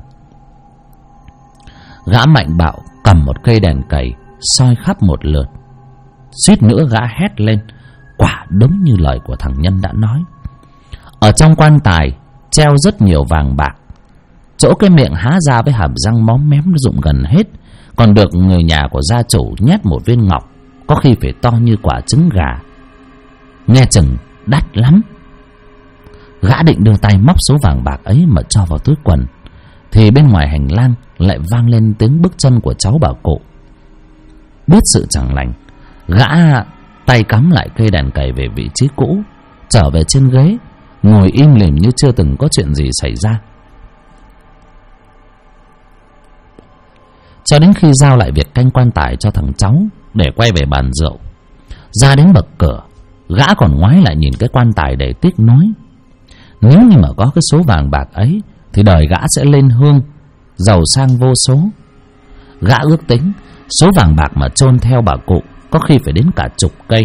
A: Gã mạnh bạo cầm một cây đèn cầy soi khắp một lượt, suýt nữa gã hét lên. Quả đúng như lời của thằng Nhân đã nói, ở trong quan tài treo rất nhiều vàng bạc. Chỗ cái miệng há ra với hàm răng móm mém nó rụng gần hết, còn được người nhà của gia chủ nhét một viên ngọc, có khi phải to như quả trứng gà. Nghe chừng đắt lắm. Gã định đưa tay móc số vàng bạc ấy mà cho vào túi quần, thì bên ngoài hành lang lại vang lên tiếng bước chân của cháu bà cụ. Biết sự chẳng lành, gã tay cắm lại cây đèn cầy về vị trí cũ, trở về trên ghế, ngồi im lìm như chưa từng có chuyện gì xảy ra. cho đến khi giao lại việc canh quan tài cho thằng cháu để quay về bàn rượu. Ra đến bậc cửa, gã còn ngoái lại nhìn cái quan tài để tiếc nuối. Nếu như mà có cái số vàng bạc ấy thì đời gã sẽ lên hương, giàu sang vô số. Gã ước tính số vàng bạc mà chôn theo bà cụ có khi phải đến cả chục cây.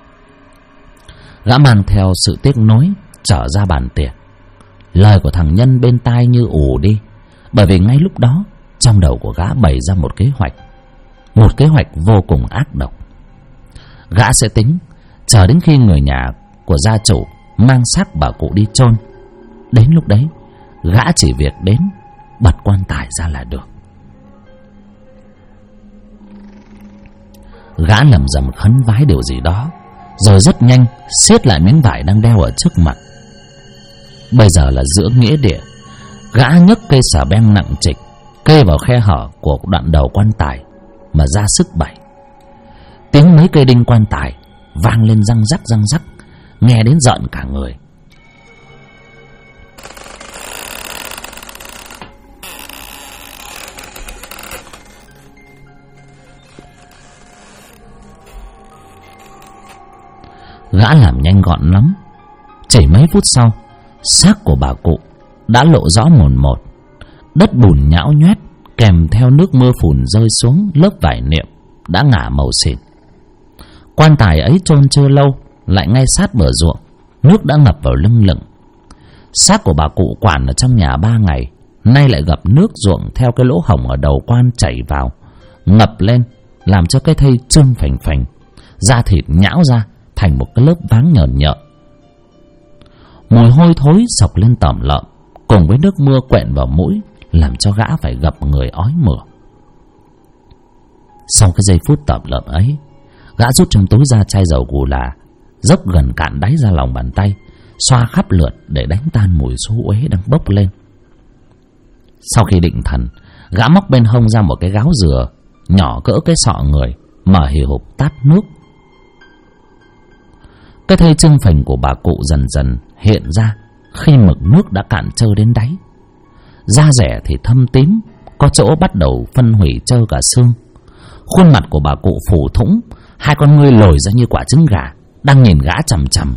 A: Gã mang theo sự tiếc nuối trở ra bàn tiệc. Lời của thằng Nhân bên tai như ù đi, bởi vì ngay lúc đó trong đầu của gã bày ra một kế hoạch vô cùng ác độc. Gã sẽ tính chờ đến khi người nhà của gia chủ mang xác bà cụ đi chôn. Đến lúc đấy gã chỉ việc đến bật quan tài ra là được. Gã lầm rầm khấn vái điều gì đó, rồi rất nhanh siết lại miếng vải đang đeo ở trước mặt. Bây giờ là giữa nghĩa địa. Gã nhấc cây xà beng nặng trịch kê vào khe hở của đoạn đầu quan tài mà ra sức bẩy. Tiếng mấy cây đinh quan tài vang lên răng rắc, nghe đến rợn cả người. Gã làm nhanh gọn lắm. Chỉ mấy phút sau, xác của bà cụ đã lộ rõ mồn một. Đất bùn nhão nhoét kèm theo nước mưa phùn rơi xuống lớp vải niệm đã ngả màu xỉn. Quan tài ấy chôn chưa lâu lại ngay sát bờ ruộng, nước đã ngập vào lưng lửng. Xác của bà cụ quản ở trong nhà 3 ngày, nay lại gặp nước ruộng theo cái lỗ hổng ở đầu quan chảy vào, ngập lên làm cho cái thây trương phành phành, da thịt nhão ra thành một cái lớp váng nhờn nhợn. Mùi hôi thối sộc lên tởm lợm, cùng với nước mưa quẹn vào mũi làm cho gã phải gập người ói mửa. Sau cái giây phút tởm lợm ấy, gã rút trong túi ra chai dầu gù là, dốc gần cạn đáy ra lòng bàn tay, xoa khắp lượt để đánh tan mùi xú uế đang bốc lên. Sau khi định thần, gã móc bên hông ra một cái gáo dừa nhỏ cỡ cái sọ người, mở hì hục tát nước. Cái thây trưng phình của bà cụ dần dần hiện ra khi mực nước đã cạn trơ đến đáy. Da rẻ thì thâm tím, có chỗ bắt đầu phân hủy trơ cả xương. Khuôn mặt của bà cụ phù thủng, hai con ngươi lồi ra như quả trứng gà, đang nhìn gã chằm chằm.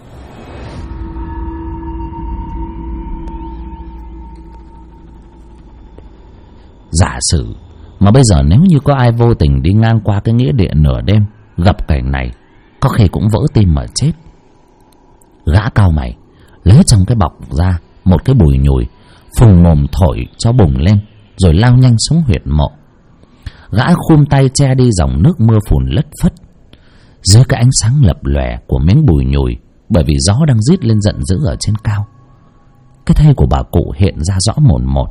A: Giả sử mà bây giờ nếu như có ai vô tình đi ngang qua cái nghĩa địa nửa đêm, gặp cảnh này, có khi cũng vỡ tim mà chết. Gã cau mày, lấy trong cái bọc ra một cái bùi nhùi, phùng mồm thổi cho bùng lên, rồi lao nhanh xuống huyệt mộ. Gã khum tay che đi dòng nước mưa phùn lất phất. Dưới cái ánh sáng lập lòe của miếng bùi nhùi, bởi vì gió đang rít lên giận dữ ở trên cao, cái thây của bà cụ hiện ra rõ mồn một.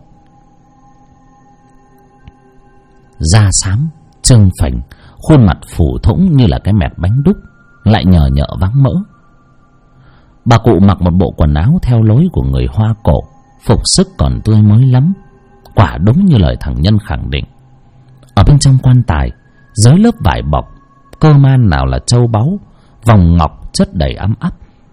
A: Da xám, trương phành, khuôn mặt phủ thủng như là cái mẹt bánh đúc, lại nhờ nhợ vắng mỡ. Bà cụ mặc một bộ quần áo theo lối của người Hoa cổ, phục sức còn tươi mới lắm, quả đúng như lời thằng Nhân khẳng định. Ở bên trong quan tài, dưới lớp vải bọc, cơ man nào là châu báu, vòng ngọc chất đầy ấm áp.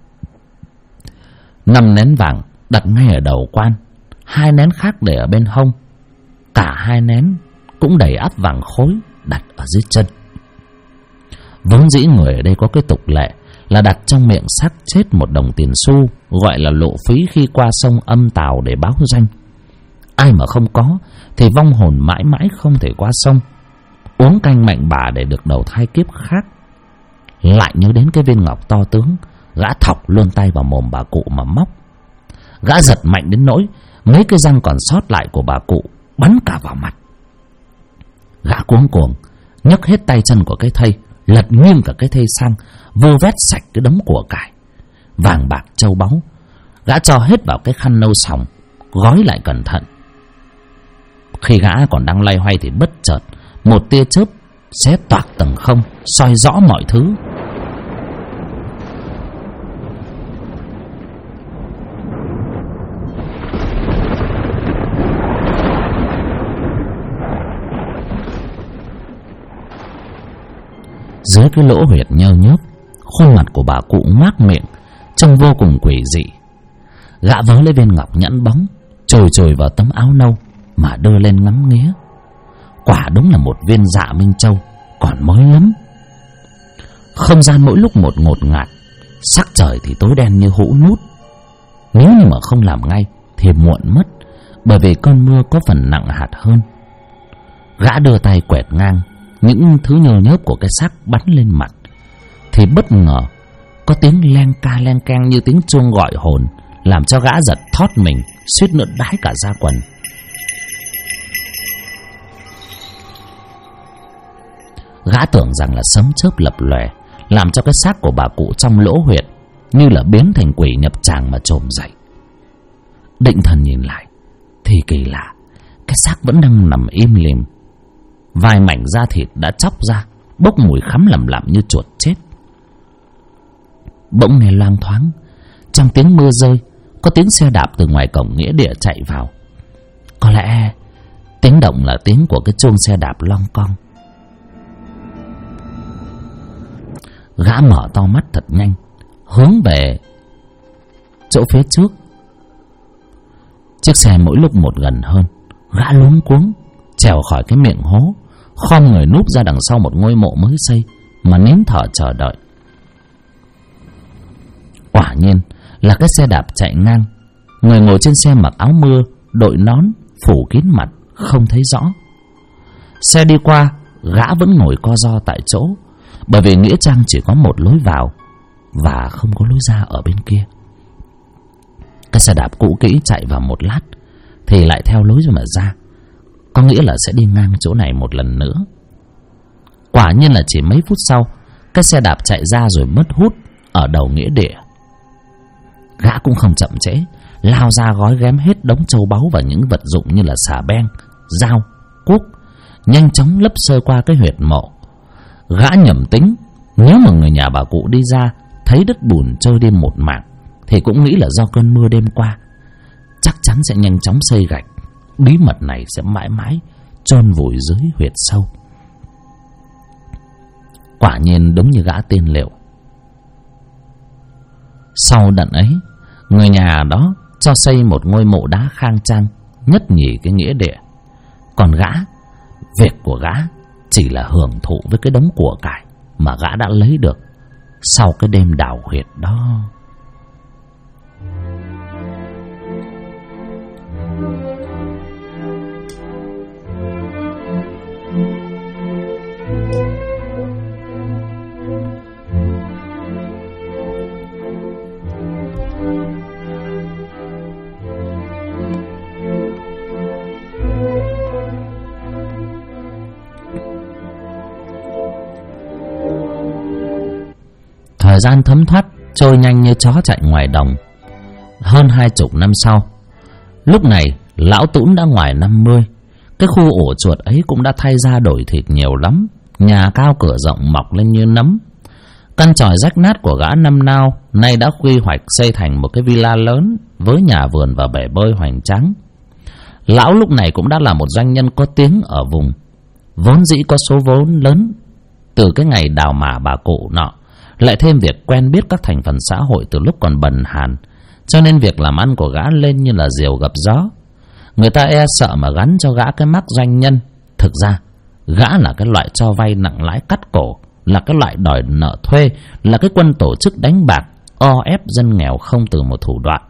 A: 5 nén vàng đặt ngay ở đầu quan, 2 nén khác để ở bên hông, cả 2 nén cũng đầy ắp vàng khối đặt ở dưới chân. Vốn dĩ người ở đây có cái tục lệ là đặt trong miệng xác chết 1 đồng tiền xu, gọi là lộ phí khi qua sông Âm Tào để báo danh. Ai mà không có thì vong hồn mãi mãi không thể qua sông. Uống canh mạnh bà để được đầu thai kiếp khác. Lại nhớ đến cái viên ngọc to tướng, gã thọc luôn tay vào mồm bà cụ mà móc. Gã giật mạnh đến nỗi mấy cái răng còn sót lại của bà cụ bắn cả vào mặt. Gã cuống cuồng nhấc hết tay chân của cái thây, lật nghiêng cả cái thây sang, vơ vét sạch cái đống của cải, vàng bạc châu báu. Gã cho hết vào cái khăn nâu sòng, gói lại cẩn thận. Khi gã còn đang loay hoay thì bất chợt một tia chớp xé toạc tầng không, soi rõ mọi thứ. Dưới cái lỗ huyệt nhơ nhớp, khuôn mặt của bà cụ ngoác miệng, trông vô cùng quỷ dị. Gã vớ lấy viên ngọc nhẵn bóng, chồi chồi vào tấm áo nâu mà đưa lên ngắm nghía. Quả đúng là một viên Dạ Minh Châu còn mới lắm. Không gian mỗi lúc một ngột ngạt, sắc trời thì tối đen như hũ nút. Nếu như mà không làm ngay thì muộn mất, bởi vì cơn mưa có phần nặng hạt hơn. Gã đưa tay quẹt ngang những thứ nhơ nhớp của cái xác bắn lên mặt, thì bất ngờ có tiếng len ca len keng như tiếng chuông gọi hồn, làm cho gã giật thót mình, suýt nữa đái cả da quần. Gã tưởng rằng là sấm chớp lập lòe, làm cho cái xác của bà cụ trong lỗ huyệt như là biến thành quỷ nhập tràng mà trồm dậy. Định thần nhìn lại thì kỳ lạ, cái xác vẫn đang nằm im lìm, vài mảnh da thịt đã chóc ra, bốc mùi khắm lầm lậm như chuột chết. Bỗng nghe loang thoáng, trong tiếng mưa rơi, có tiếng xe đạp từ ngoài cổng nghĩa địa chạy vào. Có lẽ tiếng động là tiếng của cái chuông xe đạp long cong. Gã mở to mắt thật nhanh, hướng về chỗ phía trước. Chiếc xe mỗi lúc một gần hơn. Gã luống cuống trèo khỏi cái miệng hố, khom người núp ra đằng sau một ngôi mộ mới xây mà nín thở chờ đợi. Quả nhiên là cái xe đạp chạy ngang. Người ngồi trên xe mặc áo mưa, đội nón, phủ kín mặt, không thấy rõ. Xe đi qua, gã vẫn ngồi co ro tại chỗ, bởi vì nghĩa trang chỉ có một lối vào và không có lối ra ở bên kia. Cái xe đạp cũ kỹ chạy vào một lát thì lại theo lối mà ra, có nghĩa là sẽ đi ngang chỗ này một lần nữa. Quả nhiên là chỉ mấy phút sau, cái xe đạp chạy ra rồi mất hút ở đầu nghĩa địa. Gã cũng không chậm trễ, lao ra gói ghém hết đống châu báu và những vật dụng như là xà beng, dao, cuốc, nhanh chóng lấp sơ qua cái huyệt mộ. Gã nhẩm tính, nếu mà người nhà bà cụ đi ra thấy đất bùn trôi đi một mảng thì cũng nghĩ là do cơn mưa đêm qua, chắc chắn sẽ nhanh chóng xây gạch. Bí mật này sẽ mãi mãi chôn vùi dưới huyệt sâu. Quả nhiên đúng như gã tiên liệu. Sau đợt ấy, người nhà đó cho xây một ngôi mộ đá khang trang nhất nhì cái nghĩa địa. Còn gã, việc của gã chỉ là hưởng thụ với cái đống của cải mà gã đã lấy được sau cái đêm đào huyệt đó. Thời gian thấm thoát trôi nhanh như chó chạy ngoài đồng. Hơn 20 năm sau, lúc này lão Tũn đã ngoài 50. Cái khu ổ chuột ấy cũng đã thay ra đổi thịt nhiều lắm. Nhà cao cửa rộng mọc lên như nấm. Căn tròi rách nát của gã năm nao nay đã quy hoạch xây thành một cái villa lớn với nhà vườn và bể bơi hoành tráng. Lão lúc này cũng đã là một doanh nhân có tiếng ở vùng, vốn dĩ có số vốn lớn từ cái ngày đào mả bà cụ nọ, lại thêm việc quen biết các thành phần xã hội từ lúc còn bần hàn, cho nên việc làm ăn của gã lên như là diều gặp gió. Người ta e sợ mà gắn cho gã cái mác doanh nhân. Thực ra gã là cái loại cho vay nặng lãi cắt cổ, là cái loại đòi nợ thuê, là cái quân tổ chức đánh bạc o ép dân nghèo không từ một thủ đoạn.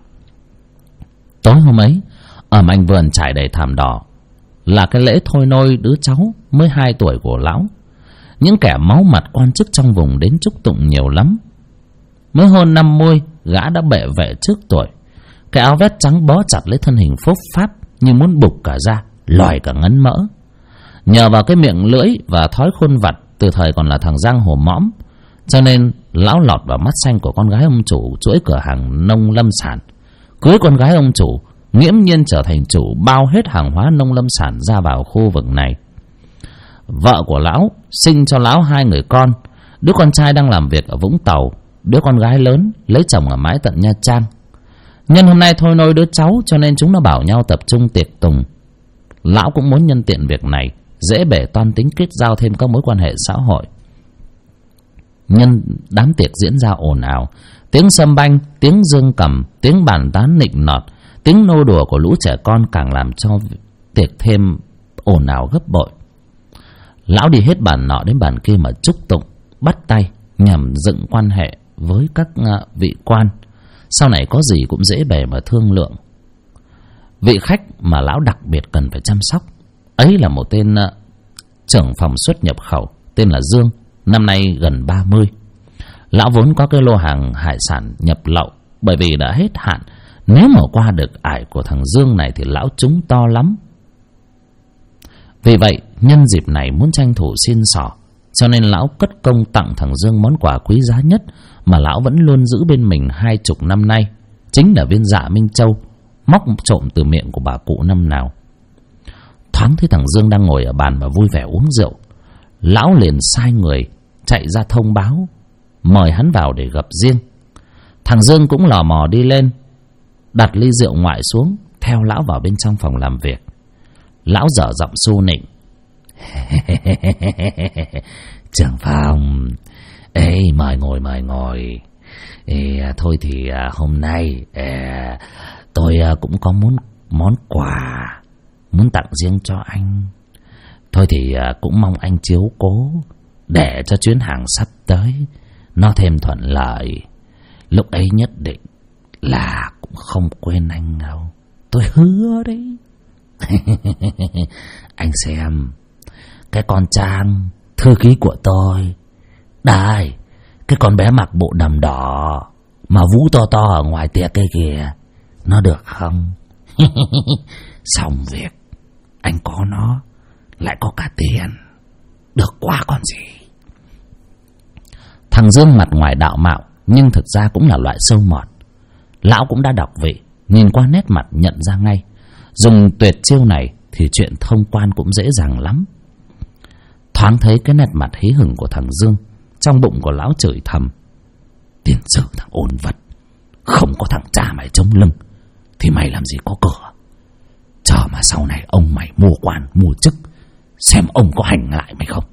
A: Tối hôm ấy, ở mảnh vườn trải đầy thảm đỏ là cái lễ thôi nôi đứa cháu mới 2 tuổi của lão. Những kẻ máu mặt quan chức trong vùng đến chúc tụng nhiều lắm. Mới hơn 50, gã đã bệ vệ trước tuổi. Cái áo vest trắng bó chặt lấy thân hình phốp pháp như muốn bục cả ra, lòi cả ngấn mỡ. Nhờ vào cái miệng lưỡi và thói khôn vặt từ thời còn là thằng giang hồ mõm, cho nên lão lọt vào mắt xanh của con gái ông chủ chuỗi cửa hàng nông lâm sản. Cưới con gái ông chủ, nghiễm nhiên trở thành chủ bao hết hàng hóa nông lâm sản ra vào khu vực này. Vợ của lão sinh cho lão 2 người con. Đứa con trai đang làm việc ở Vũng Tàu, đứa con gái lớn lấy chồng ở mãi tận Nha Trang. Nhân hôm nay thôi nôi đứa cháu, cho nên chúng nó bảo nhau tập trung tiệc tùng. Lão cũng muốn nhân tiện việc này dễ bể toan tính kết giao thêm các mối quan hệ xã hội. Nhân đám tiệc diễn ra ồn ào, tiếng sâm banh, tiếng dương cầm, tiếng bàn tán nịnh nọt, tiếng nô đùa của lũ trẻ con càng làm cho tiệc thêm ồn ào gấp bội. Lão đi hết bàn nọ đến bàn kia mà chúc tụng, bắt tay nhằm dựng quan hệ với các vị quan, sau này có gì cũng dễ bề mà thương lượng. Vị khách mà lão đặc biệt cần phải chăm sóc ấy là một tên trưởng phòng xuất nhập khẩu tên là Dương, năm nay gần 30. Lão vốn có cái lô hàng hải sản nhập lậu, bởi vì đã hết hạn. Nếu mà qua được ải của thằng Dương này thì lão trúng to lắm. Vì vậy nhân dịp này muốn tranh thủ xin xỏ, cho nên lão cất công tặng thằng Dương món quà quý giá nhất mà lão vẫn luôn giữ bên mình 20 năm nay, chính là viên dạ Minh Châu móc trộm từ miệng của bà cụ năm nào. Thoáng thấy thằng Dương đang ngồi ở bàn và vui vẻ uống rượu, lão liền sai người chạy ra thông báo mời hắn vào để gặp riêng. Thằng Dương cũng lò mò đi lên, đặt ly rượu ngoại xuống, theo lão vào bên trong phòng làm việc. Lão dở giọng xu nịnh: trưởng phòng, ê, mời ngồi. Thôi thì hôm nay tôi cũng có món quà muốn tặng riêng cho anh. Thôi thì cũng mong anh chiếu cố để cho chuyến hàng sắp tới nó thêm thuận lợi. Lúc ấy nhất định là cũng không quên anh đâu, tôi hứa đấy. Anh xem, cái con Trang thư ký của tôi đây, cái con bé mặc bộ đầm đỏ mà vú to to ở ngoài tiệc kia kìa, nó được không? Xong việc anh có nó, lại có cả tiền, được quá còn gì. Thằng Dương mặt ngoài đạo mạo nhưng thực ra cũng là loại sâu mọt. Lão cũng đã đọc vị, nhìn qua nét mặt nhận ra ngay. Dùng tuyệt chiêu này thì chuyện thông quan cũng dễ dàng lắm. Thoáng thấy cái nét mặt hí hửng của thằng Dương, trong bụng của lão chửi thầm: tiền sử thằng ôn vật, không có thằng cha mày chống lưng thì mày làm gì có cửa. Chờ mà sau này ông mày mua quan mua chức, xem ông có hành lại mày không.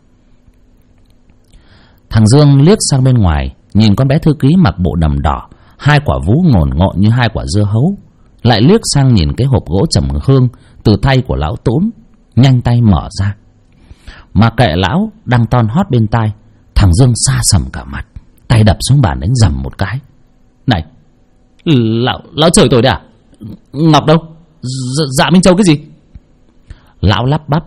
A: Thằng Dương liếc sang bên ngoài, nhìn con bé thư ký mặc bộ đầm đỏ, hai quả vú ngổn ngộn như hai quả dưa hấu, lại liếc sang nhìn cái hộp gỗ trầm hương từ tay của lão Tốn, nhanh tay mở ra. Mà kệ lão đang ton hót bên tai, thằng Dương sa sầm cả mặt, tay đập xuống bàn đánh dầm một cái. Này, lão chửi tôi đấy à? Ngọc đâu? Dạ Minh Châu cái gì? Lão lắp bắp: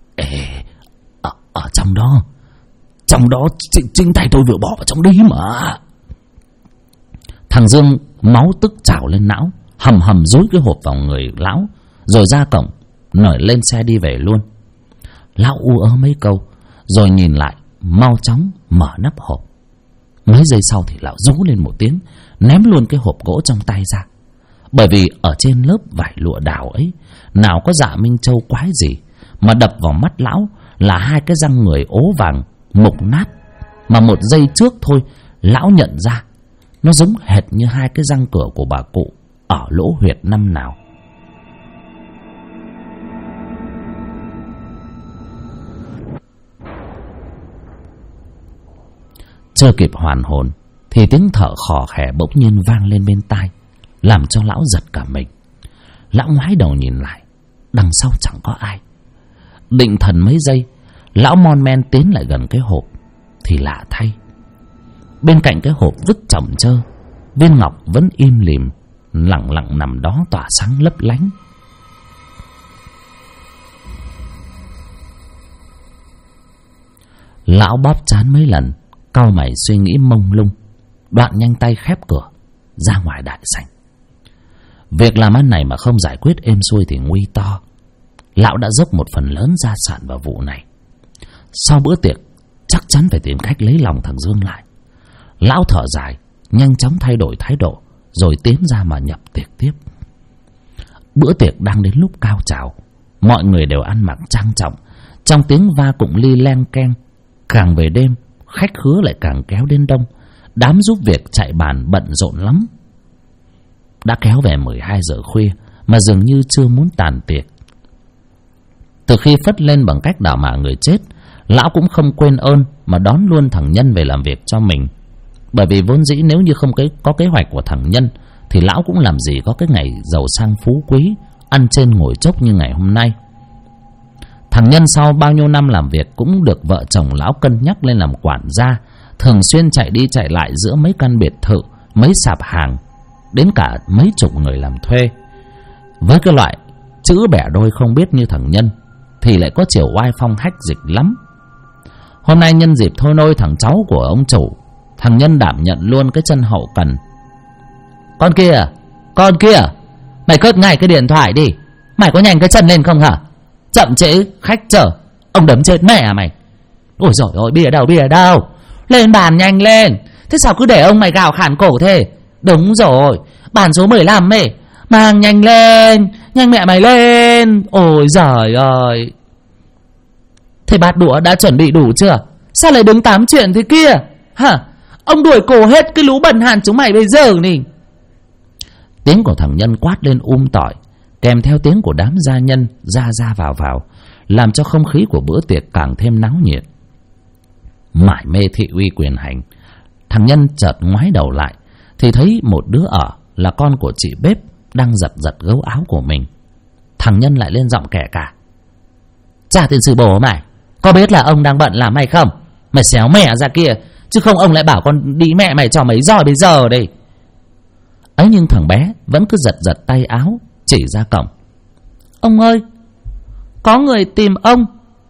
A: Ở trong đó chính tay tôi vừa bỏ vào trong đấy mà. Thằng Dương máu tức trào lên não, hầm hầm dối cái hộp vào người lão, rồi ra cổng nổi lên xe đi về luôn. Lão u ớ mấy câu rồi nhìn lại, mau chóng mở nắp hộp. Mấy giây sau thì lão rú lên một tiếng, ném luôn cái hộp gỗ trong tay ra. Bởi vì ở trên lớp vải lụa đào ấy nào có dạ Minh Châu quái gì, mà đập vào mắt lão là hai cái răng người ố vàng mục nát, mà một giây trước thôi lão nhận ra nó giống hệt như hai cái răng cửa của bà cụ ở lỗ huyệt năm nào. Chưa kịp hoàn hồn thì tiếng thở khò khè bỗng nhiên vang lên bên tai, làm cho lão giật cả mình. Lão ngoái đầu nhìn lại, đằng sau chẳng có ai. Định thần mấy giây, lão mon men tiến lại gần cái hộp, thì lạ thay, bên cạnh cái hộp vứt chồng chơ, viên ngọc vẫn im lìm lặng lặng nằm đó tỏa sáng lấp lánh. Lão bóp trán mấy lần, cau mày suy nghĩ mông lung, đoạn nhanh tay khép cửa ra ngoài đại sảnh. Việc làm ăn này mà không giải quyết êm xuôi thì nguy to. Lão đã dốc một phần lớn gia sản vào vụ này. Sau bữa tiệc chắc chắn phải tìm cách lấy lòng thằng Dương lại. Lão thở dài, nhanh chóng thay đổi thái độ, rồi tiến ra mà nhập tiệc tiếp. Bữa tiệc đang đến lúc cao trào, mọi người đều ăn mặc trang trọng, trong tiếng va cụng ly len keng. Càng về đêm, khách khứa lại càng kéo đến đông, đám giúp việc chạy bàn bận rộn lắm. Đã kéo về 12 giờ khuya mà dường như chưa muốn tàn tiệc. Từ khi phất lên bằng cách đào mạ người chết, lão cũng không quên ơn mà đón luôn thằng Nhân về làm việc cho mình. Bởi vì vốn dĩ nếu như không có kế hoạch của thằng Nhân thì lão cũng làm gì có cái ngày giàu sang phú quý, ăn trên ngồi chốc như ngày hôm nay. Thằng Nhân sau bao nhiêu năm làm việc cũng được vợ chồng lão cân nhắc lên làm quản gia, thường xuyên chạy đi chạy lại giữa mấy căn biệt thự, mấy sạp hàng, đến cả mấy chục người làm thuê. Với cái loại chữ bẻ đôi không biết như thằng Nhân thì lại có chiều oai phong hách dịch lắm. Hôm nay nhân dịp thôi nôi thằng cháu của ông chủ, thằng Nhân đảm nhận luôn cái chân hậu cần. Con kia, mày cất ngay cái điện thoại đi. Mày có nhanh cái chân lên không hả? Chậm trễ khách chờ, ông đấm chết mẹ mày. Ôi giời ơi, bia đâu, lên bàn nhanh lên. Thế sao cứ để ông mày gào khản cổ thế? Đúng rồi, bàn số 15 ấy. Mang nhanh lên, nhanh mẹ mày lên. Ôi giời ơi. Thế bát đũa đã chuẩn bị đủ chưa? Sao lại đứng tám chuyện thế kia hả? Ông đuổi cổ hết cái lũ bần hàn chúng mày bây giờ nè. Tiếng của thằng Nhân quát lên tỏi, kèm theo tiếng của đám gia nhân ra vào, làm cho không khí của bữa tiệc càng thêm náo nhiệt. Mải mê thị uy quyền hành, thằng Nhân chợt ngoái đầu lại thì thấy một đứa ở là con của chị bếp đang giật gấu áo của mình. Thằng Nhân lại lên giọng kẻ cả: Cha tiền sư bố mày, có biết là ông đang bận làm hay không? Mày xéo mẹ ra kia, chứ không ông lại bảo con đi mẹ mày cho mấy giỏi bây giờ đây. Ấy nhưng thằng bé vẫn cứ giật tay áo chỉ ra cổng: Ông ơi, có người tìm ông.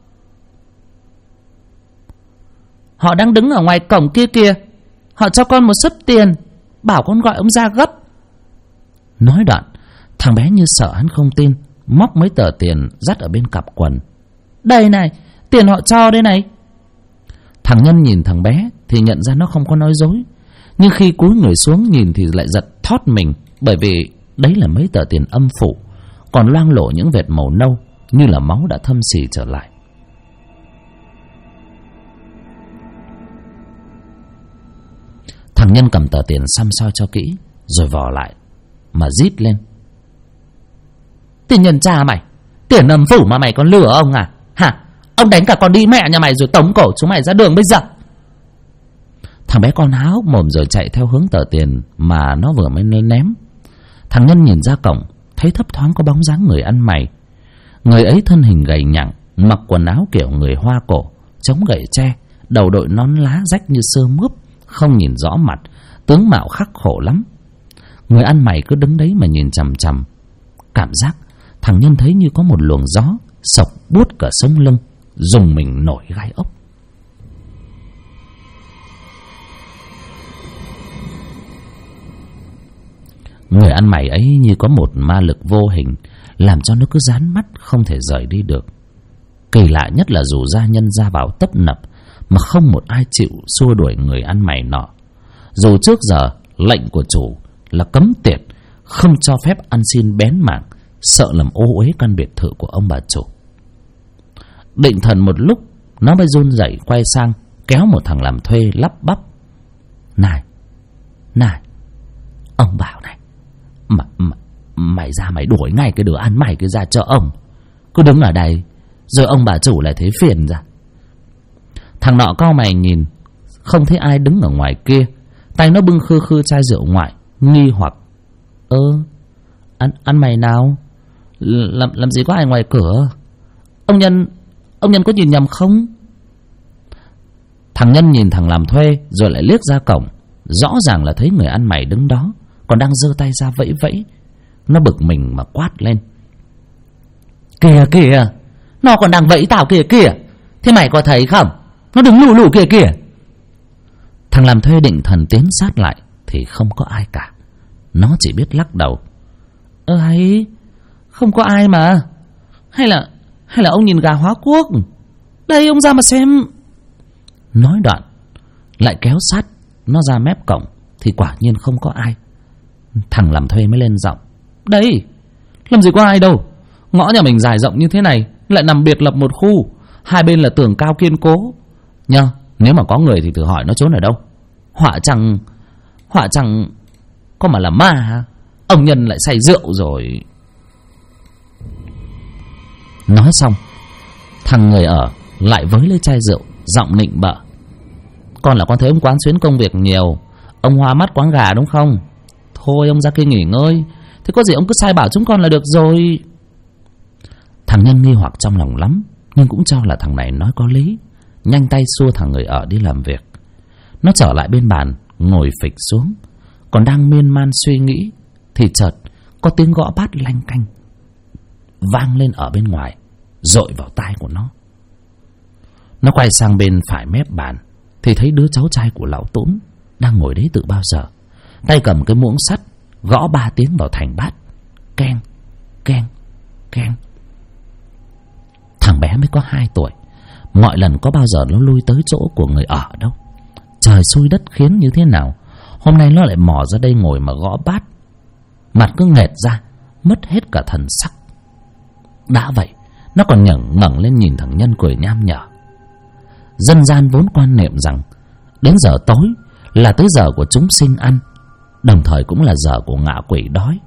A: Họ đang đứng ở ngoài cổng kia kìa. Họ cho con một xấp tiền, bảo con gọi ông ra gấp. Nói đoạn, thằng bé như sợ hắn không tin, móc mấy tờ tiền dắt ở bên cặp quần: Đây này, tiền họ cho đây này. Thằng Nhân nhìn thằng bé thì nhận ra nó không có nói dối, nhưng khi cúi người xuống nhìn thì lại giật thót mình, bởi vì đấy là mấy tờ tiền âm phủ, còn loang lổ những vệt màu nâu như là máu đã thâm xì trở lại. Thằng Nhân cầm tờ tiền xăm soi cho kỹ rồi vò lại mà rít lên: Tiền nhân cha mày, tiền âm phủ mà mày còn lừa ông à? Hả? Ông đánh cả con đi mẹ nhà mày rồi tống cổ chúng mày ra đường bây giờ. Thằng bé con há hốc mồm rồi chạy theo hướng tờ tiền mà nó vừa mới ném. Thằng Nhân nhìn ra cổng, thấy thấp thoáng có bóng dáng người ăn mày. Người ấy thân hình gầy nhặng, mặc quần áo kiểu người Hoa cổ, chống gậy tre, đầu đội nón lá rách như sơ mướp, không nhìn rõ mặt, tướng mạo khắc khổ lắm. Người ăn mày cứ đứng đấy mà nhìn chằm chằm. Cảm giác thằng Nhân thấy như có một luồng gió sộc buốt cả sống lưng, dùng mình nổi gai ốc. Người ăn mày ấy như có một ma lực vô hình, làm cho nó cứ dán mắt không thể rời đi được. Kỳ lạ nhất là dù gia nhân ra vào tấp nập mà không một ai chịu xua đuổi người ăn mày nọ. Dù trước giờ lệnh của chủ là cấm tiệt, không cho phép ăn xin bén mảng, sợ làm ô uế căn biệt thự của ông bà chủ. Định thần một lúc, nó mới run rẩy quay sang kéo một thằng làm thuê lắp bắp: Này, ông bảo này, mày ra mày đuổi ngay cái đứa ăn mày cái ra cho ông. Cứ đứng ở đây rồi ông bà chủ lại thấy phiền ra. Thằng nọ cau mày nhìn, không thấy ai đứng ở ngoài kia, tay nó bưng khư chai rượu ngoại, nghi hoặc: Ăn mày nào? Làm gì có ai ngoài cửa? Ông Nhân có nhìn nhầm không? Thằng Nhân nhìn thằng làm thuê rồi lại liếc ra cổng, rõ ràng là thấy người ăn mày đứng đó, còn đang giơ tay ra vẫy vẫy. Nó bực mình mà quát lên: Kìa, nó còn đang vẫy tao kìa. Thế mày có thấy không? Nó đứng lù kìa. Thằng làm thuê định thần tiến sát lại thì không có ai cả. Nó chỉ biết lắc đầu: Hay không có ai mà. Hay là ông nhìn gà hóa quốc? Đây, ông ra mà xem. Nói đoạn lại kéo sát nó ra mép cổng thì quả nhiên không có ai. Thằng làm thuê mới lên giọng: Đây, làm gì có ai đâu. Ngõ nhà mình dài rộng như thế này, lại nằm biệt lập một khu, hai bên là tường cao kiên cố. Nhờ, nếu mà có người thì thử hỏi nó trốn ở đâu. Họa chẳng có mà là ma hả? Ông Nhân lại say rượu rồi. Nói xong, thằng người ở lại với lấy chai rượu, giọng nịnh bợ: Con là con thấy ông quán xuyến công việc nhiều, ông hoa mắt quán gà đúng không? Thôi ông ra kia nghỉ ngơi, thế có gì ông cứ sai bảo chúng con là được rồi. Thằng Nhân nghi hoặc trong lòng lắm, nhưng cũng cho là thằng này nói có lý, nhanh tay xua thằng người ở đi làm việc. Nó trở lại bên bàn, ngồi phịch xuống, còn đang miên man suy nghĩ thì chợt có tiếng gõ bát lanh canh vang lên ở bên ngoài, dội vào tai của nó. Nó quay sang bên phải mép bàn thì thấy đứa cháu trai của lão Tũn đang ngồi đấy từ bao giờ, tay cầm cái muỗng sắt gõ 3 tiếng vào thành bát, keng keng keng. Thằng bé mới có 2 tuổi, mọi lần có bao giờ nó lui tới chỗ của người ở đâu. Trời xui đất khiến như thế nào, hôm nay nó lại mò ra đây ngồi mà gõ bát, mặt cứ nghệt ra, mất hết cả thần sắc. Đã vậy, nó còn ngẩng lên nhìn thằng Nhân cười nham nhở. Dân gian vốn quan niệm rằng đến giờ tối là tới giờ của chúng sinh ăn, đồng thời cũng là giờ của ngạ quỷ đói.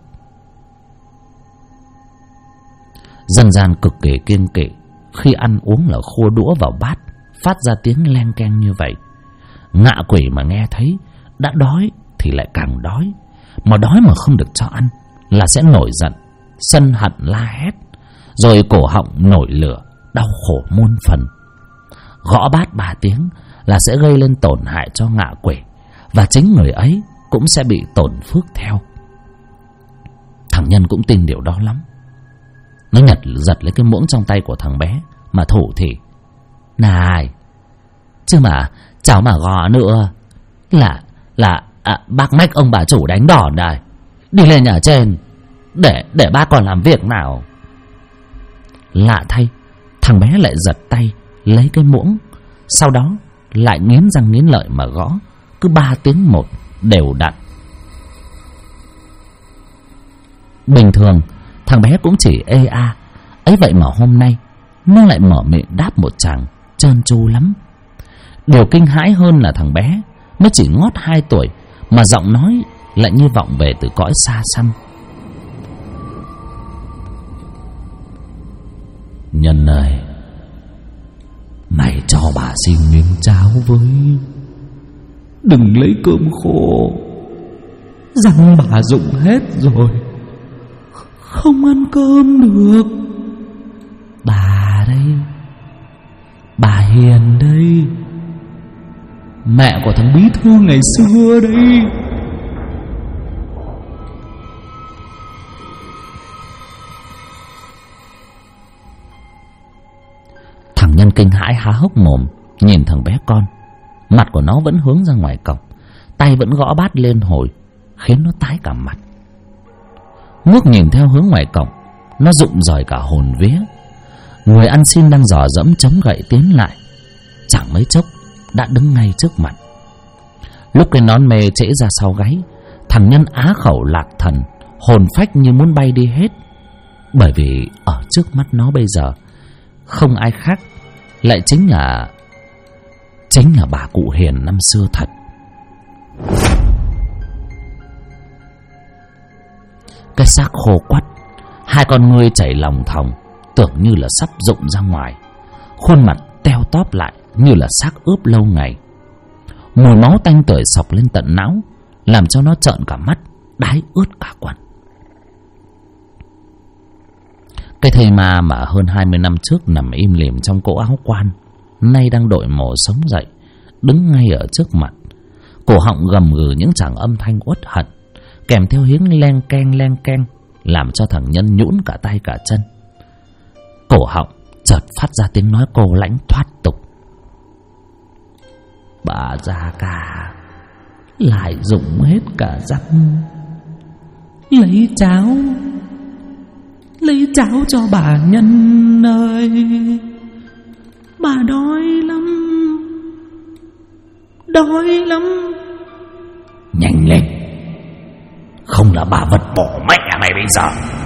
A: Dân gian cực kỳ kiêng kỵ, khi ăn uống là khua đũa vào bát, phát ra tiếng leng keng như vậy. Ngạ quỷ mà nghe thấy đã đói thì lại càng đói, mà đói mà không được cho ăn là sẽ nổi giận, sân hận la hét, rồi cổ họng nổi lửa, đau khổ muôn phần. Gõ bát 3 tiếng là sẽ gây lên tổn hại cho ngạ quỷ, và chính người ấy cũng sẽ bị tổn phước theo. Thằng Nhân cũng tin điều đó lắm. Nó giật lấy cái muỗng trong tay của thằng bé mà thủ thì: "Này, chứ mà cháu mà gõ nữa là bác mách ông bà chủ đánh đòn đây. Đi lên nhà trên để bác còn làm việc nào." Lạ thay, thằng bé lại giật tay lấy cái muỗng, sau đó lại nghiến răng nghiến lợi mà gõ, cứ 3 tiếng một đều đặn. Bình thường thằng bé cũng chỉ ê a, ấy vậy mà hôm nay nó lại mở miệng đáp một tràng trơn tru lắm. Điều kinh hãi hơn là thằng bé mới chỉ ngót 2 tuổi mà giọng nói lại như vọng về từ cõi xa xăm. "Nhân ơi, mày cho bà xin miếng cháo với, đừng lấy cơm khô, răng bà rụng hết rồi, không ăn cơm được. Bà đây, bà Hiền đây, mẹ của thằng bí thư ngày xưa đây." Thằng Nhân kinh hãi há hốc mồm nhìn thằng bé con, mặt của nó vẫn hướng ra ngoài cổng, tay vẫn gõ bát lên hồi, khiến nó tái cả mặt. Ngước nhìn theo hướng ngoài cổng, nó rụng rời cả hồn vía. Người ăn xin đang dò dẫm chống gậy tiến lại, chẳng mấy chốc đã đứng ngay trước mặt. Lúc cái nón mê trễ ra sau gáy, thằng Nhân á khẩu lạc thần, hồn phách như muốn bay đi hết. Bởi vì ở trước mắt nó bây giờ không ai khác, lại chính là bà cụ Hiền năm xưa thật. Cái xác khô quắt, 2 con ngươi chảy lòng thòng, tưởng như là sắp rụng ra ngoài. Khuôn mặt teo tóp lại như là xác ướp lâu ngày. Mùi máu tanh tưởi xộc lên tận não, làm cho nó trợn cả mắt, đái ướt cả quần. Cái thây ma mà hơn 20 năm trước nằm im lìm trong cỗ áo quan, nay đang đội mồ sống dậy, đứng ngay ở trước mặt. Cổ họng gầm gừ những tràng âm thanh uất hận, kèm theo tiếng len keng, làm cho thằng Nhân nhũn cả tay cả chân. Cổ họng chợt phát ra tiếng nói cô lãnh thoát tục: "Bà già cả lại dùng hết cả răng, lấy cháo cho bà Nhân ơi, bà đói lắm. Nhanh lên, không là bà vật bỏ mẹ mày bây giờ."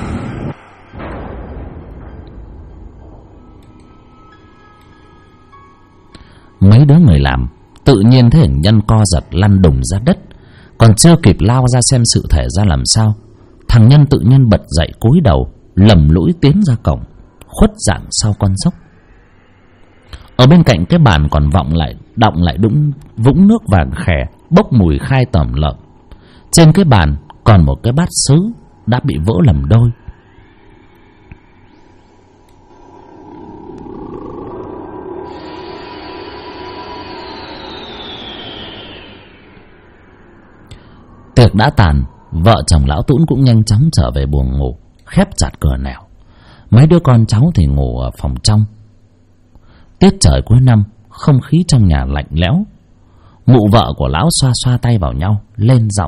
A: Mấy đứa người làm tự nhiên thấy hình Nhân co giật lăn đùng ra đất, còn chưa kịp lao ra xem sự thể ra làm sao, thằng Nhân tự nhiên bật dậy cúi đầu, lầm lũi tiến ra cổng, khuất dạng sau con dốc. Ở bên cạnh cái bàn còn đọng lại vũng nước vàng khè bốc mùi khai tẩm lợm. Trên cái bàn còn một cái bát sứ đã bị vỡ làm đôi. Tiệc đã tàn, vợ chồng lão Tũn cũng nhanh chóng trở về buồng ngủ, khép chặt cửa nẻo. Mấy đứa con cháu thì ngủ ở phòng trong. Tiết trời cuối năm, không khí trong nhà lạnh lẽo. Mụ vợ của lão xoa xoa tay vào nhau, lên giọng: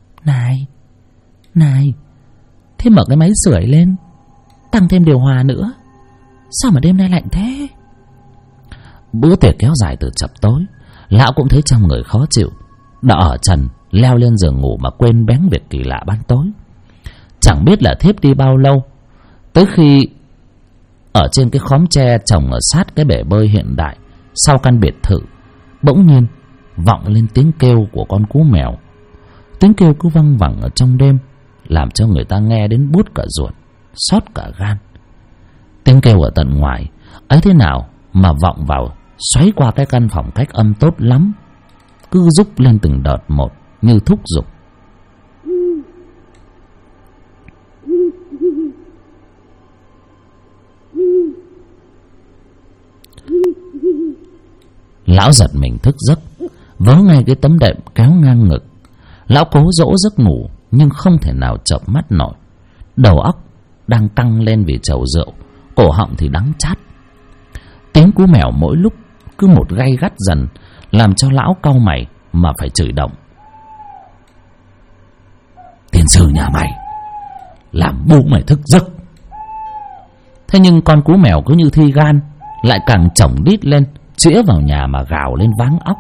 A: Này, thế mở cái máy sưởi lên, tăng thêm điều hòa nữa. Sao mà đêm nay lạnh thế? Bữa tiệc kéo dài từ chập tối, lão cũng thấy trong người khó chịu, đã ở trần leo lên giường ngủ mà quên bén việc kỳ lạ ban tối. Chẳng biết là thiếp đi bao lâu, tới khi ở trên cái khóm tre trồng ở sát cái bể bơi hiện đại sau căn biệt thự, bỗng nhiên vọng lên tiếng kêu của con cú mèo. Tiếng kêu cứ văng vẳng ở trong đêm, làm cho người ta nghe đến buốt cả ruột, xót cả gan. Tiếng kêu ở tận ngoài ấy thế nào mà vọng vào, xoáy qua cái căn phòng cách âm tốt lắm, cứ rúc lên từng đợt một như thúc giục. Lão giật mình thức giấc, vớ ngay cái tấm đệm kéo ngang ngực. Lão cố dỗ giấc ngủ nhưng không thể nào chợp mắt nổi. Đầu óc đang căng lên vì trầu rượu, cổ họng thì đắng chát. Tiếng cú mèo mỗi lúc cứ một gay gắt dần, làm cho lão cau mày mà phải chửi động: Tiền sư nhà mày, làm bố mày thức giấc. Thế nhưng con cú mèo cứ như thi gan, lại càng chổng đít lên, chĩa vào nhà mà gào lên váng óc.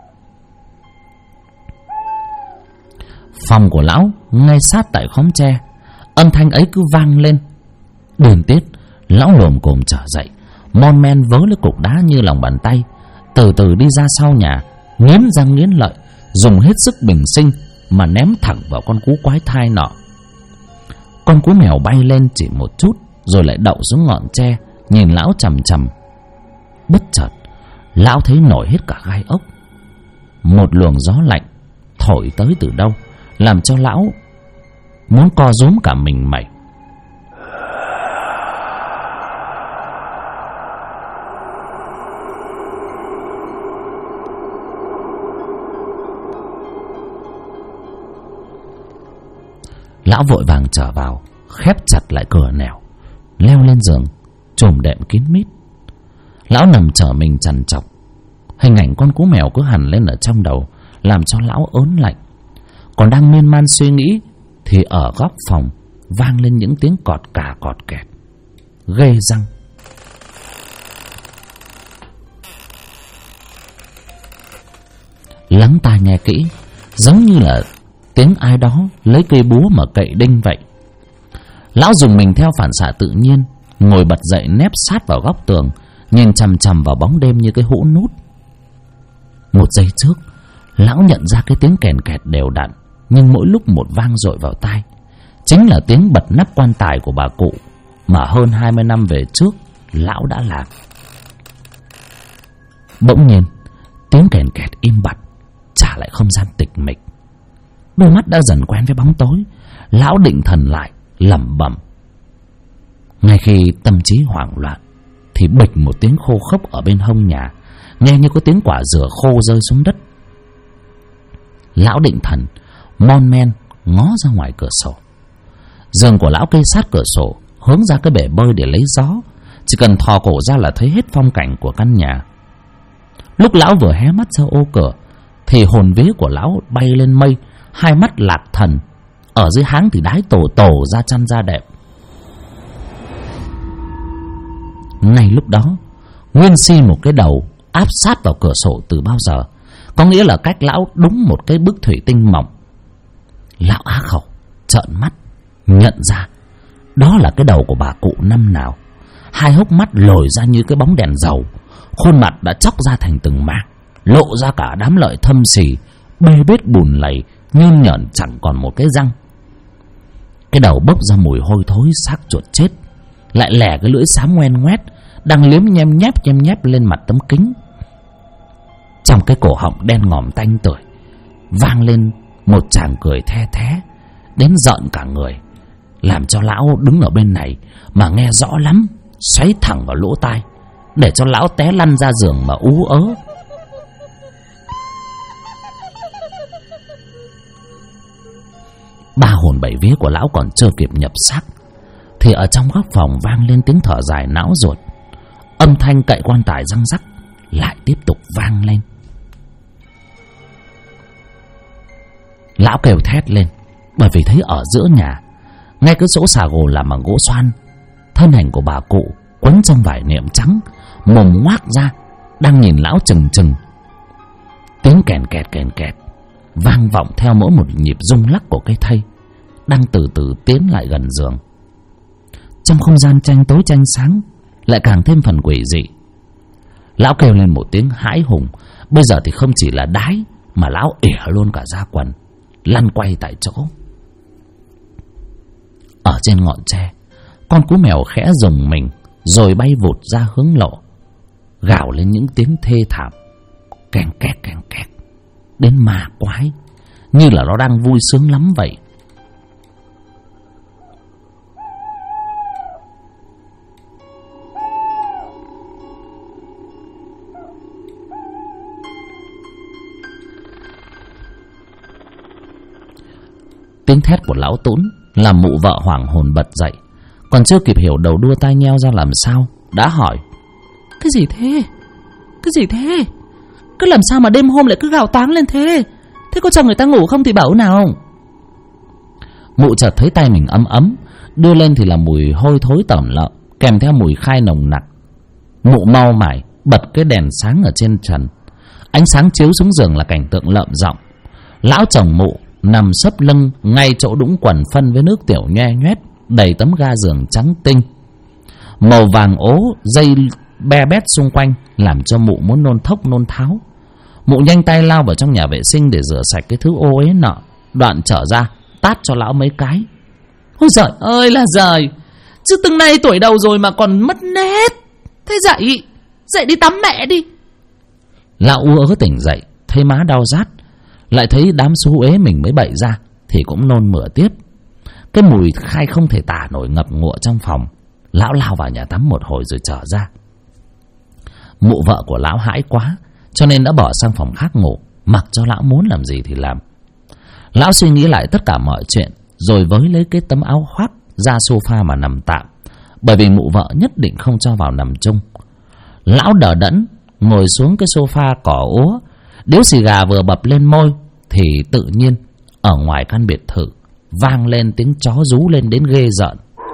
A: Phòng của lão ngay sát tại khóm tre, âm thanh ấy cứ vang lên. Điên tiết, lão lồm cồm trở dậy, mon men vớ lấy cục đá như lòng bàn tay, từ từ đi ra sau nhà, nghiến răng nghiến lợi, dùng hết sức bình sinh mà ném thẳng vào con cú quái thai nọ. Con cú mèo bay lên chỉ một chút rồi lại đậu xuống ngọn tre, nhìn lão chằm chằm. Bất chợt lão thấy nổi hết cả gai ốc. Một luồng gió lạnh thổi tới từ đâu, làm cho lão muốn co rúm cả mình mẩy. Lão vội vàng trở vào, khép chặt lại cửa nẻo, leo lên giường, chùm đệm kín mít. Lão nằm trở mình trằn trọc. Hình ảnh con cú mèo cứ hằn lên ở trong đầu, làm cho lão ớn lạnh. Còn đang miên man suy nghĩ thì ở góc phòng vang lên những tiếng cọt cà cọt kẹt, ghê răng. Lắng tai nghe kỹ, giống như là tiếng ai đó lấy cây búa mà cậy đinh vậy. Lão dùng mình theo phản xạ tự nhiên, ngồi bật dậy nép sát vào góc tường, nhìn chằm chằm vào bóng đêm như cái hũ nút. Một giây trước, lão nhận ra cái tiếng kèn kẹt đều đặn, nhưng mỗi lúc một vang dội vào tai. Chính là tiếng bật nắp quan tài của bà cụ mà hơn 20 năm về trước lão đã làm. Bỗng nhiên, tiếng kèn kẹt im bặt, trả lại không gian tịch mịch. Đôi mắt đã dần quen với bóng tối, lão định thần lại, lẩm bẩm. Ngay khi tâm trí hoảng loạn thì bịch một tiếng khô khốc ở bên hông nhà, nghe như có tiếng quả dừa khô rơi xuống đất. Lão định thần, mon men ngó ra ngoài cửa sổ. Giường của lão kê sát cửa sổ, hướng ra cái bể bơi để lấy gió. Chỉ cần thò cổ ra là thấy hết phong cảnh của căn nhà. Lúc lão vừa hé mắt ra ô cửa thì hồn vía của lão bay lên mây, hai mắt lạc thần. Ở dưới háng thì đái tổ tổ ra chăn da đẹp. Ngay lúc đó, nguyên si một cái đầu áp sát vào cửa sổ từ bao giờ, có nghĩa là cách lão đúng một cái bức thủy tinh mỏng. Lão á khẩu trợn mắt, nhận ra đó là cái đầu của bà cụ năm nào. Hai hốc mắt lồi ra như cái bóng đèn dầu, khuôn mặt đã chóc ra thành từng mảng, lộ ra cả đám lợi thâm xì, bê bết bùn lầy, nhơn nhởn chẳng còn một cái răng. Cái đầu bốc ra mùi hôi thối xác chuột chết, lại lẻ cái lưỡi xám ngoen ngoét đang liếm nhem nhép lên mặt tấm kính. Trong cái cổ họng đen ngòm tanh tưởi vang lên một tràng cười the thé đến giận cả người, làm cho lão đứng ở bên này mà nghe rõ lắm, xoáy thẳng vào lỗ tai, để cho lão té lăn ra giường mà ú ớ. Ba hồn bảy vía của lão còn chưa kịp nhập xác thì ở trong góc phòng vang lên tiếng thở dài não ruột. Âm thanh cậy quan tài răng rắc lại tiếp tục vang lên. Lão kêu thét lên, bởi vì thấy ở giữa nhà, ngay cái chỗ xà gồ làm bằng gỗ xoan, thân hình của bà cụ quấn trong vải niệm trắng, mồm ngoác ra, đang nhìn lão chừng chừng. Tiếng kèn kẹt vang vọng theo mỗi một nhịp rung lắc của cây thây đang từ từ tiến lại gần giường. Trong không gian tranh tối tranh sáng lại càng thêm phần quỷ dị. Lão kêu lên một tiếng hãi hùng. Bây giờ thì không chỉ là đái, mà lão ỉa luôn cả da quần, lăn quay tại chỗ. Ở trên ngọn tre, con cú mèo khẽ rùng mình rồi bay vụt ra hướng lộ, gào lên những tiếng thê thảm, keng két đến ma quái, như là nó đang vui sướng lắm vậy. Tiếng thét của lão Tún làm mụ vợ hoảng hồn bật dậy, còn chưa kịp hiểu đầu đua tai nheo ra làm sao, đã hỏi: Cái gì thế? Cứ làm sao mà đêm hôm lại cứ gào toáng lên thế? Thế có cho người ta ngủ không thì bảo nào? Mụ chợt thấy tay mình ấm ấm, đưa lên thì là mùi hôi thối tởm lợm, kèm theo mùi khai nồng nặc. Mụ mau mải bật cái đèn sáng ở trên trần. Ánh sáng chiếu xuống giường là cảnh tượng lợm giọng. Lão chồng mụ nằm sấp lưng ngay chỗ đũng quần phân với nước tiểu nhoe nhoét, đầy tấm ga giường trắng tinh, màu vàng ố, dây be bét xung quanh làm cho mụ muốn nôn thốc nôn tháo. Mụ nhanh tay lao vào trong nhà vệ sinh để rửa sạch cái thứ ô uế nọ, đoạn trở ra tát cho lão mấy cái. Ôi giời ơi là giời, chứ từng này tuổi đầu rồi mà còn mất nét. Thế dậy đi tắm mẹ đi. Lão ú ớ tỉnh dậy, thấy má đau rát, lại thấy đám xú uế mình mới bậy ra thì cũng nôn mửa tiếp. Cái mùi khai không thể tả nổi ngập ngụa trong phòng. Lão lao vào nhà tắm một hồi rồi trở ra. Mụ vợ của lão hãi quá, cho nên đã bỏ sang phòng khác ngủ, mặc cho lão muốn làm gì thì làm. Lão suy nghĩ lại tất cả mọi chuyện, rồi với lấy cái tấm áo khoác ra sofa mà nằm tạm, bởi vì mụ vợ nhất định không cho vào nằm chung. Lão đờ đẫn ngồi xuống cái sofa cỏ úa, điếu xì gà vừa bập lên môi thì tự nhiên ở ngoài căn biệt thự vang lên tiếng chó rú lên đến ghê rợn.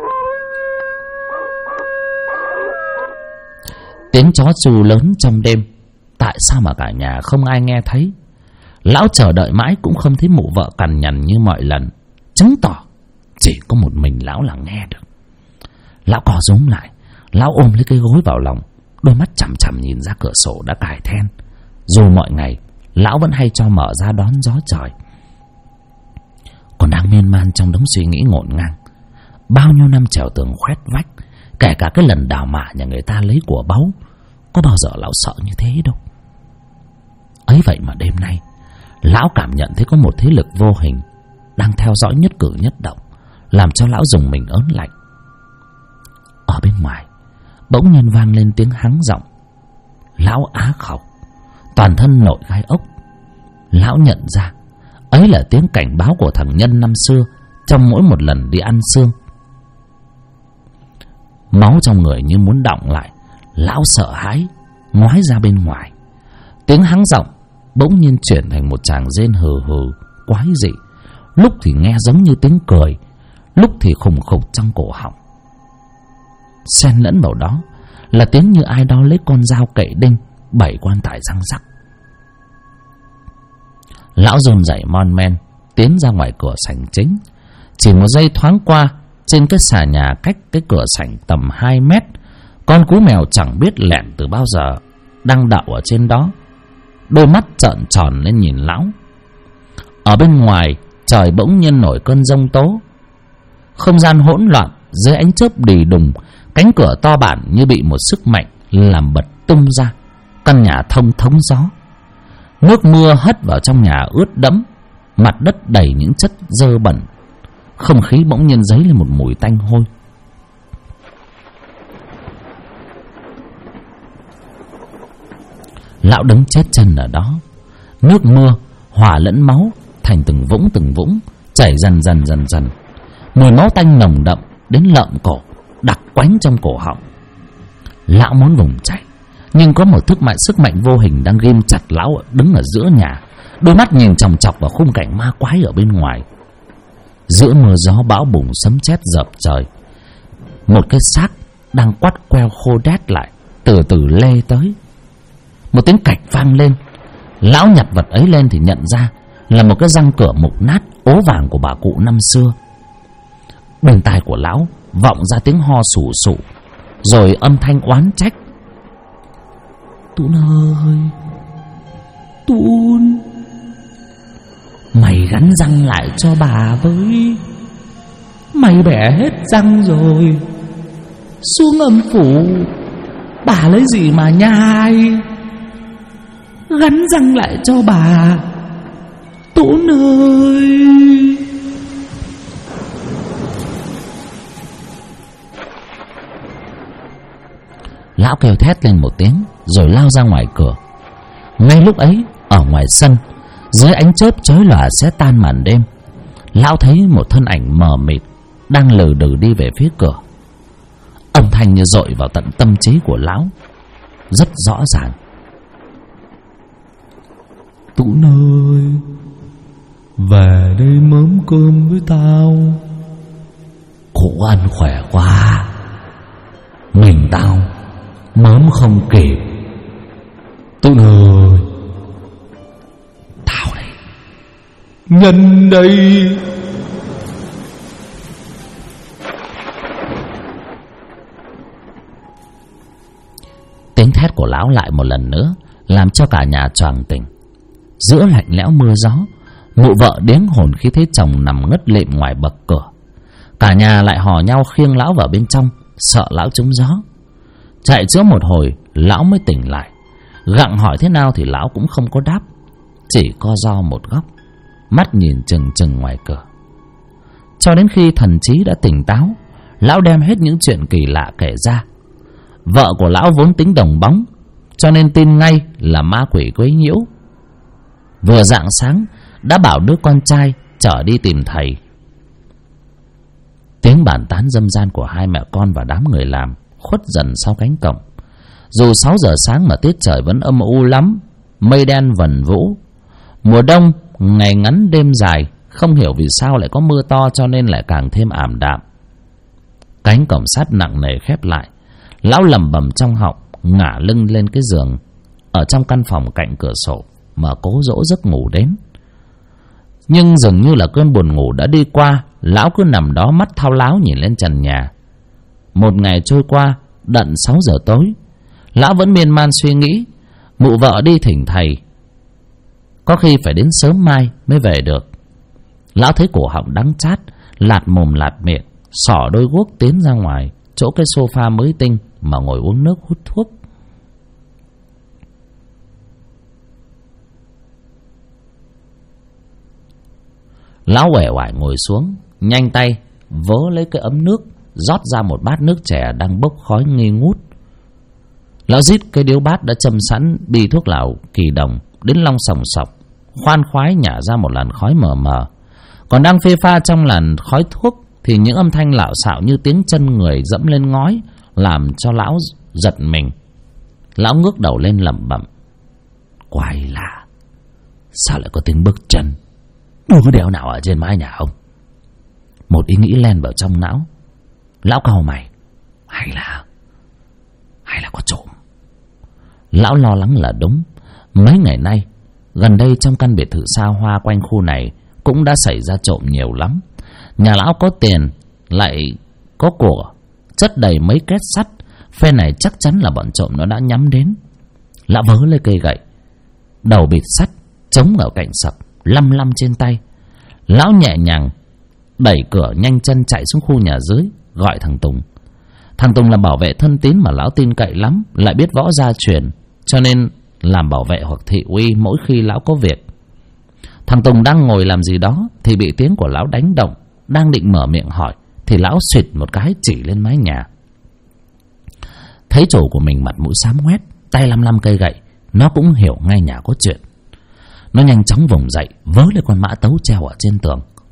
A: Tiếng chó tru lớn trong đêm, tại sao mà cả nhà không ai nghe thấy? Lão chờ đợi mãi cũng không thấy mụ vợ cằn nhằn như mọi lần, chứng tỏ chỉ có một mình lão là nghe được. Lão co rúm lại, lão ôm lấy cái gối vào lòng, đôi mắt chằm chằm nhìn ra cửa sổ đã cài then. Dù mọi ngày lão vẫn hay cho mở ra đón gió trời. Còn đang miên man trong đống suy nghĩ ngổn ngang, bao nhiêu năm trèo tường khoét vách, kể cả cái lần đào mả nhà người ta lấy của báu, có bao giờ lão sợ như thế đâu. Ấy vậy mà đêm nay lão cảm nhận thấy có một thế lực vô hình đang theo dõi nhất cử nhất động, làm cho lão dùng mình ớn lạnh. Ở bên ngoài bỗng nhiên vang lên tiếng hắng giọng. Lão á khẩu, toàn thân nổi gai ốc. Lão nhận ra ấy là tiếng cảnh báo của thằng Nhân năm xưa trong mỗi một lần đi ăn xương. Máu trong người như muốn đọng lại, lão sợ hãi ngoái ra bên ngoài. Tiếng hắng giọng bỗng nhiên chuyển thành một tràng rên hừ hừ quái dị, lúc thì nghe giống như tiếng cười, lúc thì khùng khục trong cổ họng. Xen lẫn vào đó là tiếng như ai đó lấy con dao cậy đinh bẩy quan tài răng rắc. Lão run rẩy mon men tiến ra ngoài cửa sảnh chính. Chỉ một giây thoáng qua, trên cái xà nhà cách cái cửa sảnh tầm 2 mét, con cú mèo chẳng biết lẻn từ bao giờ đang đậu ở trên đó, đôi mắt trợn tròn lên nhìn lão. Ở bên ngoài trời bỗng nhiên nổi cơn giông tố, không gian hỗn loạn dưới ánh chớp đì đùng. Cánh cửa to bản như bị một sức mạnh làm bật tung ra, căn nhà thông thống gió. Nước mưa hất vào trong nhà ướt đẫm, mặt đất đầy những chất dơ bẩn. Không khí bỗng nhiên dấy lên một mùi tanh hôi. Lão đứng chết chân ở đó. Nước mưa hòa lẫn máu thành từng vũng chảy dần dần. Mùi máu tanh nồng đậm đến lợm cổ, đặc quánh trong cổ họng. Lão muốn vùng chạy, nhưng có một sức mạnh vô hình đang ghim chặt lão đứng ở giữa nhà, đôi mắt nhìn chòng chọc vào khung cảnh ma quái ở bên ngoài. Giữa mưa gió bão bùng sấm sét dập trời, một cái xác đang quắt queo khô đét lại từ từ lê tới. Một tiếng cạch vang lên. Lão nhặt vật ấy lên thì nhận ra là một cái răng cửa mục nát ố vàng của bà cụ năm xưa. Bên tai của lão vọng ra tiếng ho sù sụ, rồi âm thanh oán trách: "Tún ơi, Tún, mày gắn răng lại cho bà với. Mày bẻ hết răng rồi, xuống âm phủ bà lấy gì mà nhai. Gắn răng lại cho bà, Tún ơi." Lão kêu thét lên một tiếng rồi lao ra ngoài cửa. Ngay lúc ấy, ở ngoài sân, dưới ánh chớp chói lòa xé tan màn đêm, lão thấy một thân ảnh mờ mịt đang lừ đừ đi về phía cửa. Âm thanh như dội vào tận tâm trí của lão, rất rõ ràng: "Tún ơi, về đây mớm cơm với tao. Cụ ăn khỏe quá, mình tao mớm không kịp. Tún ơi, tao đây, nhân đây." Tiếng thét của lão lại một lần nữa làm cho cả nhà choàng tỉnh. Giữa lạnh lẽo mưa gió, mụ vợ điếng hồn khi thấy chồng nằm ngất lịm ngoài bậc cửa. Cả nhà lại hò nhau khiêng lão vào bên trong, sợ lão trúng gió. Chạy chữa một hồi, lão mới tỉnh lại. Gặng hỏi thế nào thì lão cũng không có đáp, chỉ co ro một góc, mắt nhìn chừng chừng ngoài cửa. Cho đến khi thần trí đã tỉnh táo, lão đem hết những chuyện kỳ lạ kể ra. Vợ của lão vốn tính đồng bóng, cho nên tin ngay là ma quỷ quấy nhiễu. Vừa rạng sáng đã bảo đứa con trai chở đi tìm thầy. Tiếng bàn tán râm ran của hai mẹ con và đám người làm khuất dần sau cánh cổng. Dù 6 giờ sáng mà tiết trời vẫn âm u lắm, mây đen vần vũ. Mùa đông ngày ngắn đêm dài, không hiểu vì sao lại có mưa to, cho nên lại càng thêm ảm đạm. Cánh cổng sắt nặng nề khép lại. Lão lẩm bẩm trong họng, ngả lưng lên cái giường ở trong căn phòng cạnh cửa sổ mà cố dỗ giấc ngủ đến. Nhưng dường như là cơn buồn ngủ đã đi qua, lão cứ nằm đó mắt thao láo nhìn lên trần nhà. Một ngày trôi qua, đận 6 giờ tối, lão vẫn miên man suy nghĩ mụ vợ đi thỉnh thầy, có khi phải đến sớm mai mới về được. Lão thấy cổ họng đắng chát, lạt mồm lạt miệng, xỏ đôi guốc tiến ra ngoài chỗ cái sofa mới tinh mà ngồi uống nước hút thuốc. Lão uể oải ngồi xuống, nhanh tay vớ lấy cái ấm nước, rót ra một bát nước chè đang bốc khói nghi ngút. Lão rít cái điếu bát đã châm sẵn bi thuốc lào kỳ đồng đến long sòng sọc, khoan khoái nhả ra một làn khói mờ mờ. Còn đang phê pha trong làn khói thuốc thì những âm thanh lạo xạo như tiếng chân người dẫm lên ngói làm cho lão giật mình. Lão ngước đầu lên lẩm bẩm: quái lạ, sao lại có tiếng bước chân đứa đéo nào ở trên mái nhà không? Một ý nghĩ len vào trong não. Lão cau mày, hay là có trộm. Lão lo lắng là đúng. Mấy ngày nay gần đây trong căn biệt thự xa hoa quanh khu này cũng đã xảy ra trộm nhiều lắm. Nhà lão có tiền lại có của, chất đầy mấy két sắt, phe này chắc chắn là bọn trộm nó đã nhắm đến. Lão vớ lấy cây gậy, đầu bịt sắt chống ở cạnh sập, lăm lăm trên tay. Lão nhẹ nhàng đẩy cửa, nhanh chân chạy xuống khu nhà dưới, gọi thằng Tùng. Thằng Tùng là bảo vệ thân tín mà lão tin cậy lắm, lại biết võ gia truyền, cho nên làm bảo vệ hoặc thị uy mỗi khi lão có việc. Thằng Tùng đang ngồi làm gì đó thì bị tiếng của lão đánh động. Đang định mở miệng hỏi thì lão xịt một cái chỉ lên mái nhà. Thấy chủ của mình mặt mũi xám ngoét, tay lăm lăm cây gậy, nó cũng hiểu ngay nhà có chuyện. Nó nhanh chóng vùng dậy, vớ lên con mã tấu treo ở trên tường,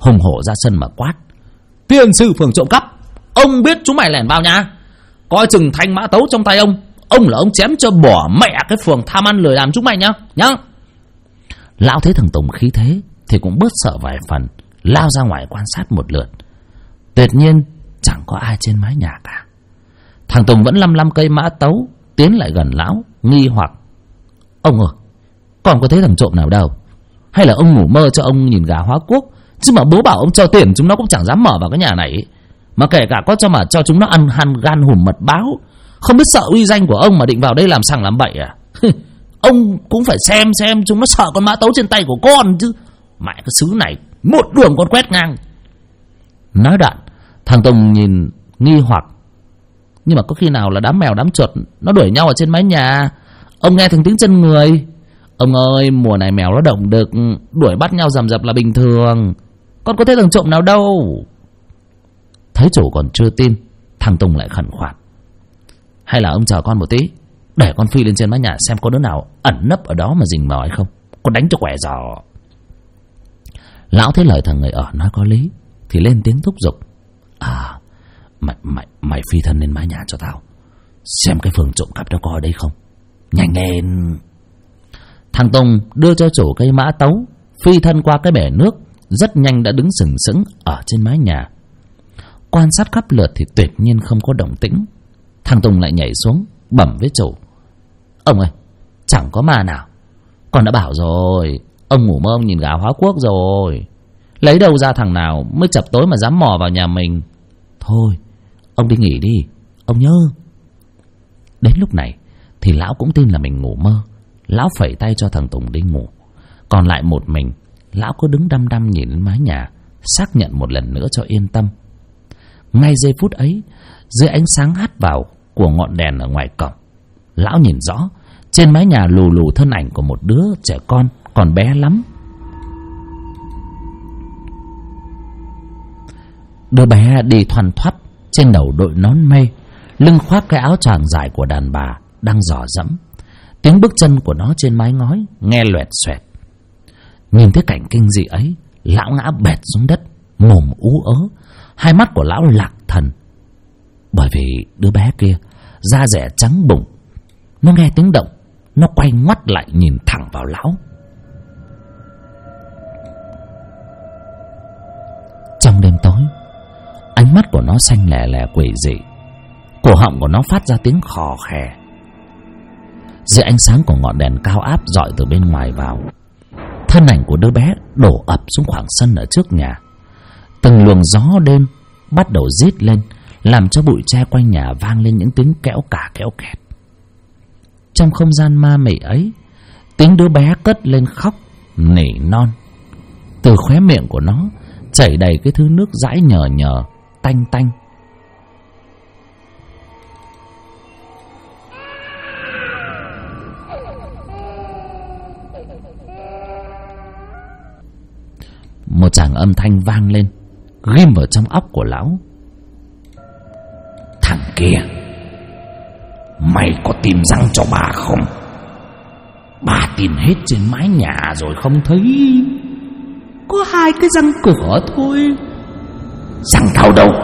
A: hùng hổ ra sân mà quát: Tiên sư phường trộm cắp, ông biết chúng mày lẻn vào nhà, coi chừng thanh mã tấu trong tay ông là ông chém cho bỏ mẹ cái phường tham ăn lười làm chúng mày nhá. Lão thấy thằng Tùng khí thế thì cũng bớt sợ vài phần, lao ra ngoài quan sát một lượt. Tuyệt nhiên chẳng có ai trên mái nhà cả. Thằng Tùng vẫn lăm cây mã tấu tiến lại gần lão, nghi hoặc: Ông ơi, còn có thấy thằng trộm nào đâu? Hay là ông ngủ mơ cho ông nhìn gà hóa quốc? Chứ mà bố bảo ông cho tiền chúng nó cũng chẳng dám mở vào cái nhà này. Mà kể cả có cho chúng nó ăn gan hùm mật báo, không biết sợ uy danh của ông mà định vào đây làm sằng làm bậy à? Ông cũng phải xem chúng nó sợ con mã tấu trên tay của con chứ. Mẹ cái xứ này một đường con quét ngang. Nói đoạn, thằng Tùng nhìn nghi hoặc: Nhưng mà có khi nào là đám mèo đám chuột nó đuổi nhau ở trên mái nhà? Ông nghe thành tiếng chân người. Ông ơi, mùa này mèo nó động đực, đuổi bắt nhau rầm rập là bình thường. Con có thấy thằng trộm nào đâu. Thấy chủ còn chưa tin, thằng Tùng lại khẩn khoản: Hay là ông chờ con một tí, để con phi lên trên mái nhà xem có đứa nào ẩn nấp ở đó mà rình mò hay không, con đánh cho quẻ giò. Lão thấy lời thằng người ở nói có lý thì lên tiếng thúc giục: Mày phi thân lên mái nhà cho tao, xem cái phường trộm cắp nó có ở đây không. Nhanh lên. Thằng Tùng đưa cho chủ cây mã tấu, phi thân qua cái bể nước, rất nhanh đã đứng sừng sững ở trên mái nhà. Quan sát khắp lượt thì tuyệt nhiên không có động tĩnh. Thằng Tùng lại nhảy xuống bẩm với chủ: Ông ơi, chẳng có ma nào. Con đã bảo rồi, ông ngủ mơ ông nhìn gà hóa quốc rồi. Lấy đâu ra thằng nào mới chập tối mà dám mò vào nhà mình. Thôi, ông đi nghỉ đi, ông nhớ. Đến lúc này thì lão cũng tin là mình ngủ mơ. Lão phẩy tay cho thằng Tùng đi ngủ. Còn lại một mình, lão cứ đứng đăm đăm nhìn lên mái nhà, xác nhận một lần nữa cho yên tâm. Ngay giây phút ấy, dưới ánh sáng hắt vào của ngọn đèn ở ngoài cổng, lão nhìn rõ trên mái nhà lù lù thân ảnh của một đứa trẻ con còn bé lắm. Đứa bé đi thoăn thoắt, trên đầu đội nón mây, lưng khoác cái áo choàng dài của đàn bà đang dò dẫm. Tiếng bước chân của nó trên mái ngói nghe loẹt xoẹt. Nhìn thấy cảnh kinh dị ấy, lão ngã bệt xuống đất, mồm ú ớ, hai mắt của lão lạc thần. Bởi vì đứa bé kia da dẻ trắng bụng, nó nghe tiếng động, nó quay ngoắt lại nhìn thẳng vào lão. Trong đêm tối, ánh mắt của nó xanh lè lè quỷ dị, cổ họng của nó phát ra tiếng khò khè. Dưới ánh sáng của ngọn đèn cao áp rọi từ bên ngoài vào, thân ảnh của đứa bé đổ ập xuống khoảng sân ở trước nhà. Từng luồng gió đêm bắt đầu rít lên, làm cho bụi tre quanh nhà vang lên những tiếng kẽo cả kẽo kẹt. Trong không gian ma mị ấy, tiếng đứa bé cất lên khóc nỉ non. Từ khóe miệng của nó chảy đầy cái thứ nước dãi nhờ nhờ, tanh tanh. Một tràng âm thanh vang lên, ghim vào trong óc của lão. Thằng kia, mày có tìm răng cho bà không? Bà tìm hết trên mái nhà rồi không thấy. Có 2 cái răng cửa thôi. Răng thau đâu?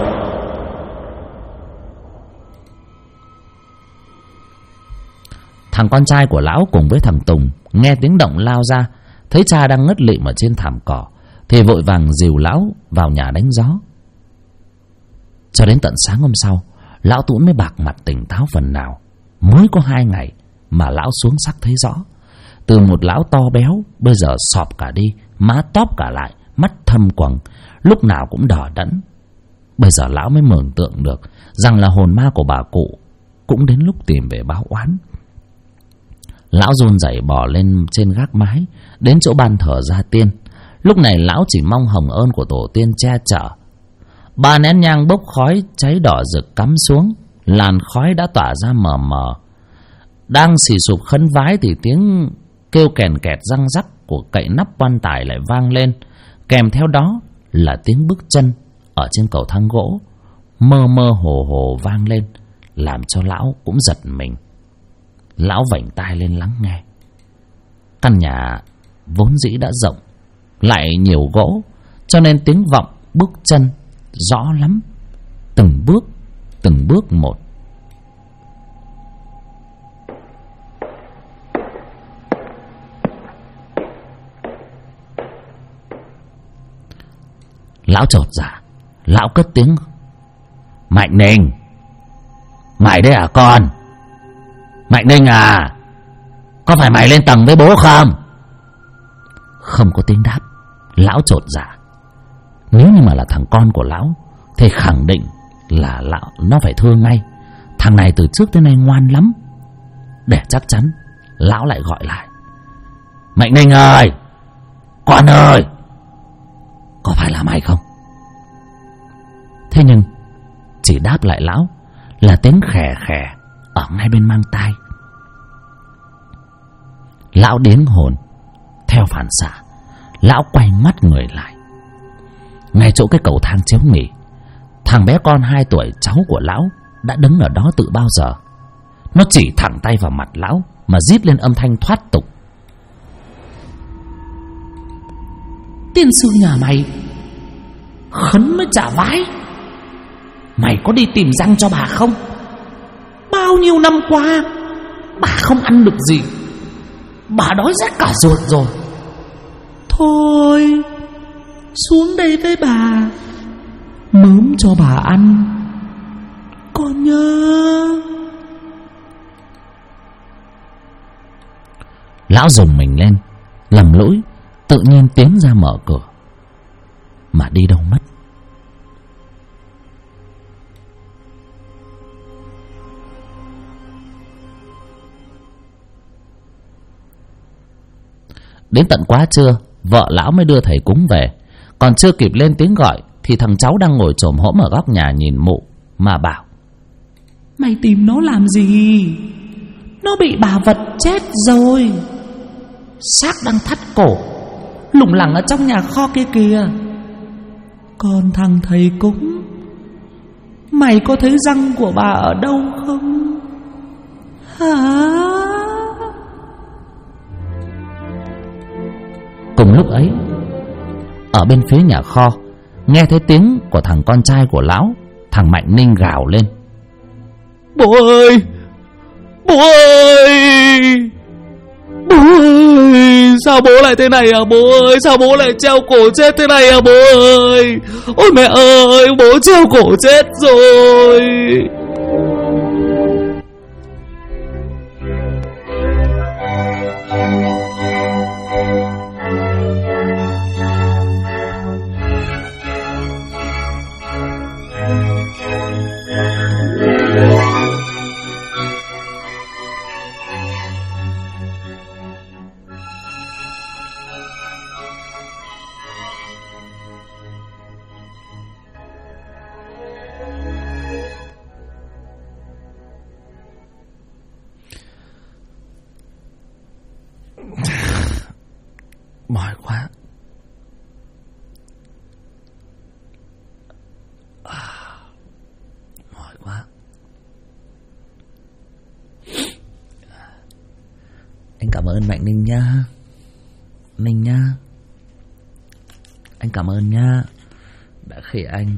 A: Thằng con trai của lão cùng với thằng Tùng nghe tiếng động lao ra, thấy cha đang ngất lịm ở trên thảm cỏ thì vội vàng dìu lão vào nhà đánh gió. Cho đến tận sáng hôm sau, lão Tún mới bạc mặt tỉnh táo phần nào. Mới có 2 ngày mà lão xuống sắc thấy rõ. Từ một lão to béo bây giờ sọp cả đi, má tóp cả lại, mắt thâm quầng, lúc nào cũng đỏ đẫn. Bây giờ lão mới mường tượng được rằng là hồn ma của bà cụ cũng đến lúc tìm về báo oán. Lão run rẩy bò lên trên gác mái, đến chỗ ban thờ gia tiên. Lúc này lão chỉ mong hồng ơn của tổ tiên che chở. 3 nén nhang bốc khói cháy đỏ rực cắm xuống, làn khói đã tỏa ra mờ mờ. Đang xì sụp khấn vái thì tiếng kêu kèn kẹt răng rắc của cậy nắp quan tài lại vang lên, kèm theo đó là tiếng bước chân ở trên cầu thang gỗ mơ mơ hồ hồ vang lên, làm cho lão cũng giật mình. Lão vảnh tai lên lắng nghe. Căn nhà vốn dĩ đã rộng, lại nhiều gỗ, cho nên tiếng vọng bước chân rõ lắm, từng bước một. Lão chột dạ, lão cất tiếng: Mạnh Ninh, mày đấy à con? Mạnh Ninh à, có phải mày lên tầng với bố không? Không có tiếng đáp. Lão chột dạ. Nếu như mà là thằng con của lão thì khẳng định là lão nó phải thưa ngay. Thằng này từ trước tới nay ngoan lắm. Để chắc chắn, lão lại gọi lại: Mạnh Ninh ơi, con ơi, có phải là mày không? Thế nhưng chỉ đáp lại lão là tiếng khè khè ở ngay bên mang tai. Lão điếng hồn. Theo phản xạ, lão quay mắt người lại. Ngay chỗ cái cầu thang chiếu nghỉ, thằng bé con 2 tuổi cháu của lão đã đứng ở đó từ bao giờ. Nó chỉ thẳng tay vào mặt lão mà rít lên âm thanh thoát tục: Tiên sư nhà mày khấn mới trả vái. Mày có đi tìm răng cho bà không? Bao nhiêu năm qua bà không ăn được gì, bà đói rách cả ruột rồi. Thôi, xuống đây với bà, mớm cho bà ăn, con nhớ. Lão dùng mình lên, lầm lũi, tự nhiên tiến ra mở cửa. Mà đi đâu mất? Đến tận quá trưa, vợ lão mới đưa thầy cúng về. Còn chưa kịp lên tiếng gọi thì thằng cháu đang ngồi chồm hổm ở góc nhà nhìn mụ mà bảo: Mày tìm nó làm gì? Nó bị bà vật chết rồi, xác đang thắt cổ, lủng lẳng ở trong nhà kho kia kìa. Còn thằng thầy cúng, mày có thấy răng của bà ở đâu không? Hả? Cùng lúc ấy, ở bên phía nhà kho, nghe thấy tiếng của thằng con trai của lão, thằng Mạnh Ninh gào lên: Bố ơi! Bố ơi! Bố ơi! Sao bố lại thế này à bố ơi? Sao bố lại treo cổ chết thế này à bố ơi? Ôi mẹ ơi! Bố treo cổ chết rồi! Mỏi quá. Mỏi quá. Anh cảm ơn Mạnh Ninh nha. Ninh nha, anh cảm ơn nha, đã khi anh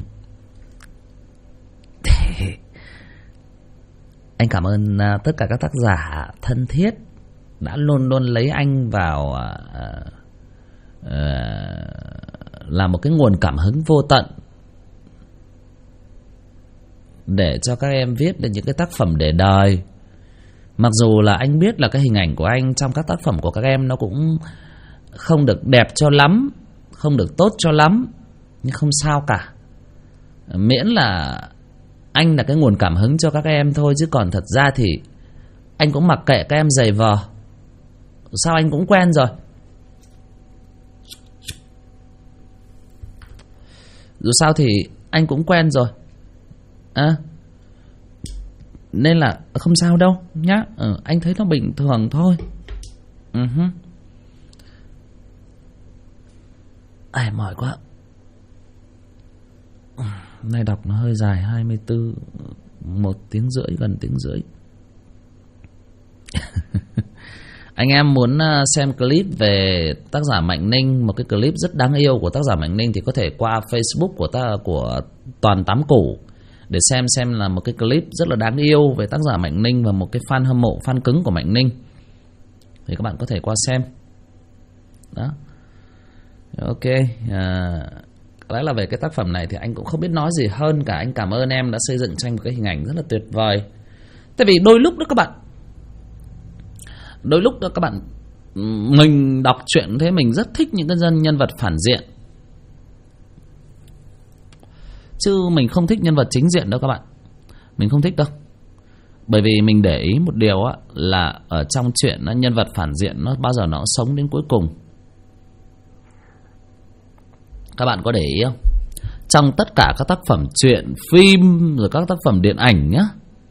A: anh cảm ơn tất cả các tác giả thân thiết đã luôn luôn lấy anh vào là một cái nguồn cảm hứng vô tận để cho các em viết được những cái tác phẩm để đời. Mặc dù là anh biết là cái hình ảnh của anh trong các tác phẩm của các em nó cũng không được đẹp cho lắm, không được tốt cho lắm, nhưng không sao cả. Miễn là anh là cái nguồn cảm hứng cho các em thôi, chứ còn thật ra thì anh cũng mặc kệ các em giày vò. Sao anh cũng quen rồi. Dù sao thì anh cũng quen rồi nên là không sao đâu nhá. Anh thấy nó bình thường thôi. Ai mỏi quá. Nay đọc nó hơi dài, 24, 1 tiếng rưỡi, gần tiếng rưỡi. Anh em muốn xem clip về tác giả Mạnh Ninh, một cái clip rất đáng yêu của tác giả Mạnh Ninh, thì có thể qua Facebook của Toàn Tám Củ để xem là một cái clip rất là đáng yêu về tác giả Mạnh Ninh và một cái fan hâm mộ, fan cứng của Mạnh Ninh, thì các bạn có thể qua xem. Đó. Ok. Đấy là về cái tác phẩm này thì anh cũng không biết nói gì hơn cả. Anh cảm ơn em đã xây dựng cho anh một cái hình ảnh rất là tuyệt vời. Tại vì đôi lúc đó các bạn, mình đọc truyện thế mình rất thích những cái nhân vật phản diện, chứ mình không thích nhân vật chính diện đâu các bạn. Mình không thích đâu. Bởi vì mình để ý một điều á, là ở trong truyện nhân vật phản diện nó bao giờ nó sống đến cuối cùng. Các bạn có để ý không? Trong tất cả các tác phẩm truyện, phim, rồi các tác phẩm điện ảnh nhá,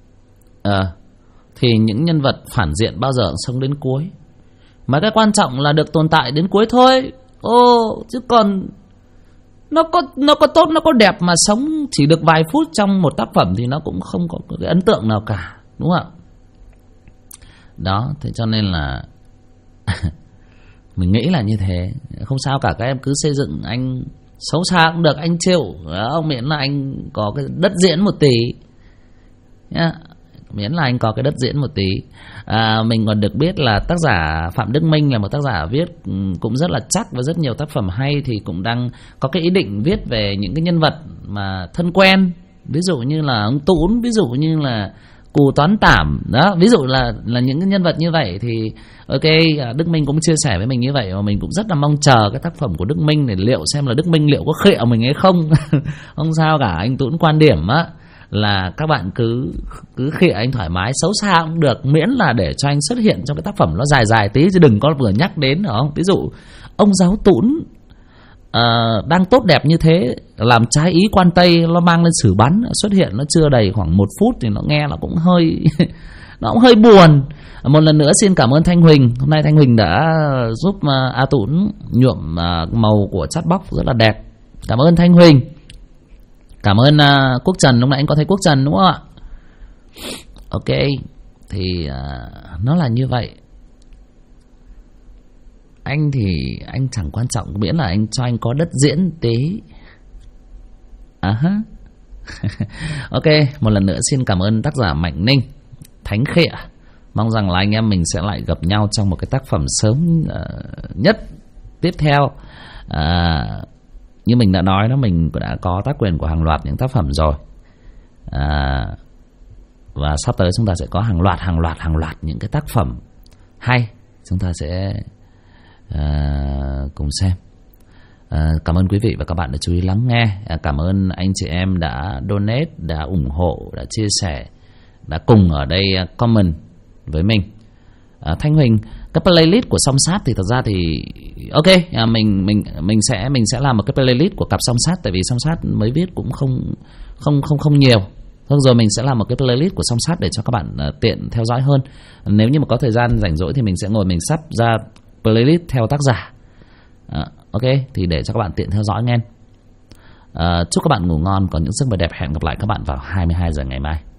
A: thì những nhân vật phản diện bao giờ cũng sống đến cuối. Mà cái quan trọng là được tồn tại đến cuối thôi. Chứ còn nó có tốt, nó có đẹp mà sống chỉ được vài phút trong một tác phẩm thì nó cũng không có cái ấn tượng nào cả, đúng không ạ? Đó, thế cho nên là mình nghĩ là như thế. Không sao cả, các em cứ xây dựng anh xấu xa cũng được, anh chịu. Đó, miễn là anh có cái đất diễn một tí nhá. Miễn là anh có cái đất diễn một tí. Mình còn được biết là tác giả Phạm Đức Minh là một tác giả viết cũng rất là chắc và rất nhiều tác phẩm hay, thì cũng đang có cái ý định viết về những cái nhân vật mà thân quen, ví dụ như là ông Tún, ví dụ như là Cù Toán Tảm đó, ví dụ là những cái nhân vật như vậy. Thì ok, Đức Minh cũng chia sẻ với mình như vậy, và mình cũng rất là mong chờ cái tác phẩm của Đức Minh để liệu xem là Đức Minh liệu có khịa mình hay không. Không sao cả, anh Tún quan điểm á là các bạn cứ khịa anh thoải mái, xấu xa cũng được, miễn là để cho anh xuất hiện trong cái tác phẩm nó dài tí, chứ đừng có vừa nhắc đến, hiểu không? Ví dụ ông giáo Tún đang tốt đẹp như thế, làm trái ý quan Tây, nó mang lên xử bắn, xuất hiện nó chưa đầy khoảng 1 phút thì nó nghe là cũng hơi nó cũng hơi buồn. Một lần nữa xin cảm ơn Thanh Huỳnh. Hôm nay Thanh Huỳnh đã giúp A Tún nhuộm màu của chatbox rất là đẹp. Cảm ơn Thanh Huỳnh. Cảm ơn Quốc Trần. Lúc nãy anh có thấy Quốc Trần đúng không ạ? Ok, thì nó là như vậy. Anh thì anh chẳng quan trọng, miễn là anh cho anh có đất diễn tí. Ok, một lần nữa xin cảm ơn tác giả Mạnh Ninh, Thánh Khịa. Mong rằng là anh em mình sẽ lại gặp nhau trong một cái tác phẩm sớm nhất tiếp theo. Như mình đã nói đó, mình đã có tác quyền của hàng loạt những tác phẩm rồi. Và sắp tới chúng ta sẽ có hàng loạt những cái tác phẩm hay chúng ta sẽ cùng xem. Cảm ơn quý vị và các bạn đã chú ý lắng nghe. Cảm ơn anh chị em đã donate, đã ủng hộ, đã chia sẻ, đã cùng ở đây comment với mình. Thanh Huỳnh, cái playlist của Song Sát thì thật ra thì ok, mình sẽ làm một cái playlist của cặp Song Sát, tại vì Song Sát mới viết cũng không nhiều. Thôi rồi mình sẽ làm một cái playlist của Song Sát để cho các bạn tiện theo dõi hơn. Nếu như mà có thời gian rảnh rỗi thì mình sẽ ngồi mình sắp ra playlist theo tác giả. Ok, thì để cho các bạn tiện theo dõi nghe. Chúc các bạn ngủ ngon, có những giấc mơ đẹp. Hẹn gặp lại các bạn vào 22 giờ ngày mai.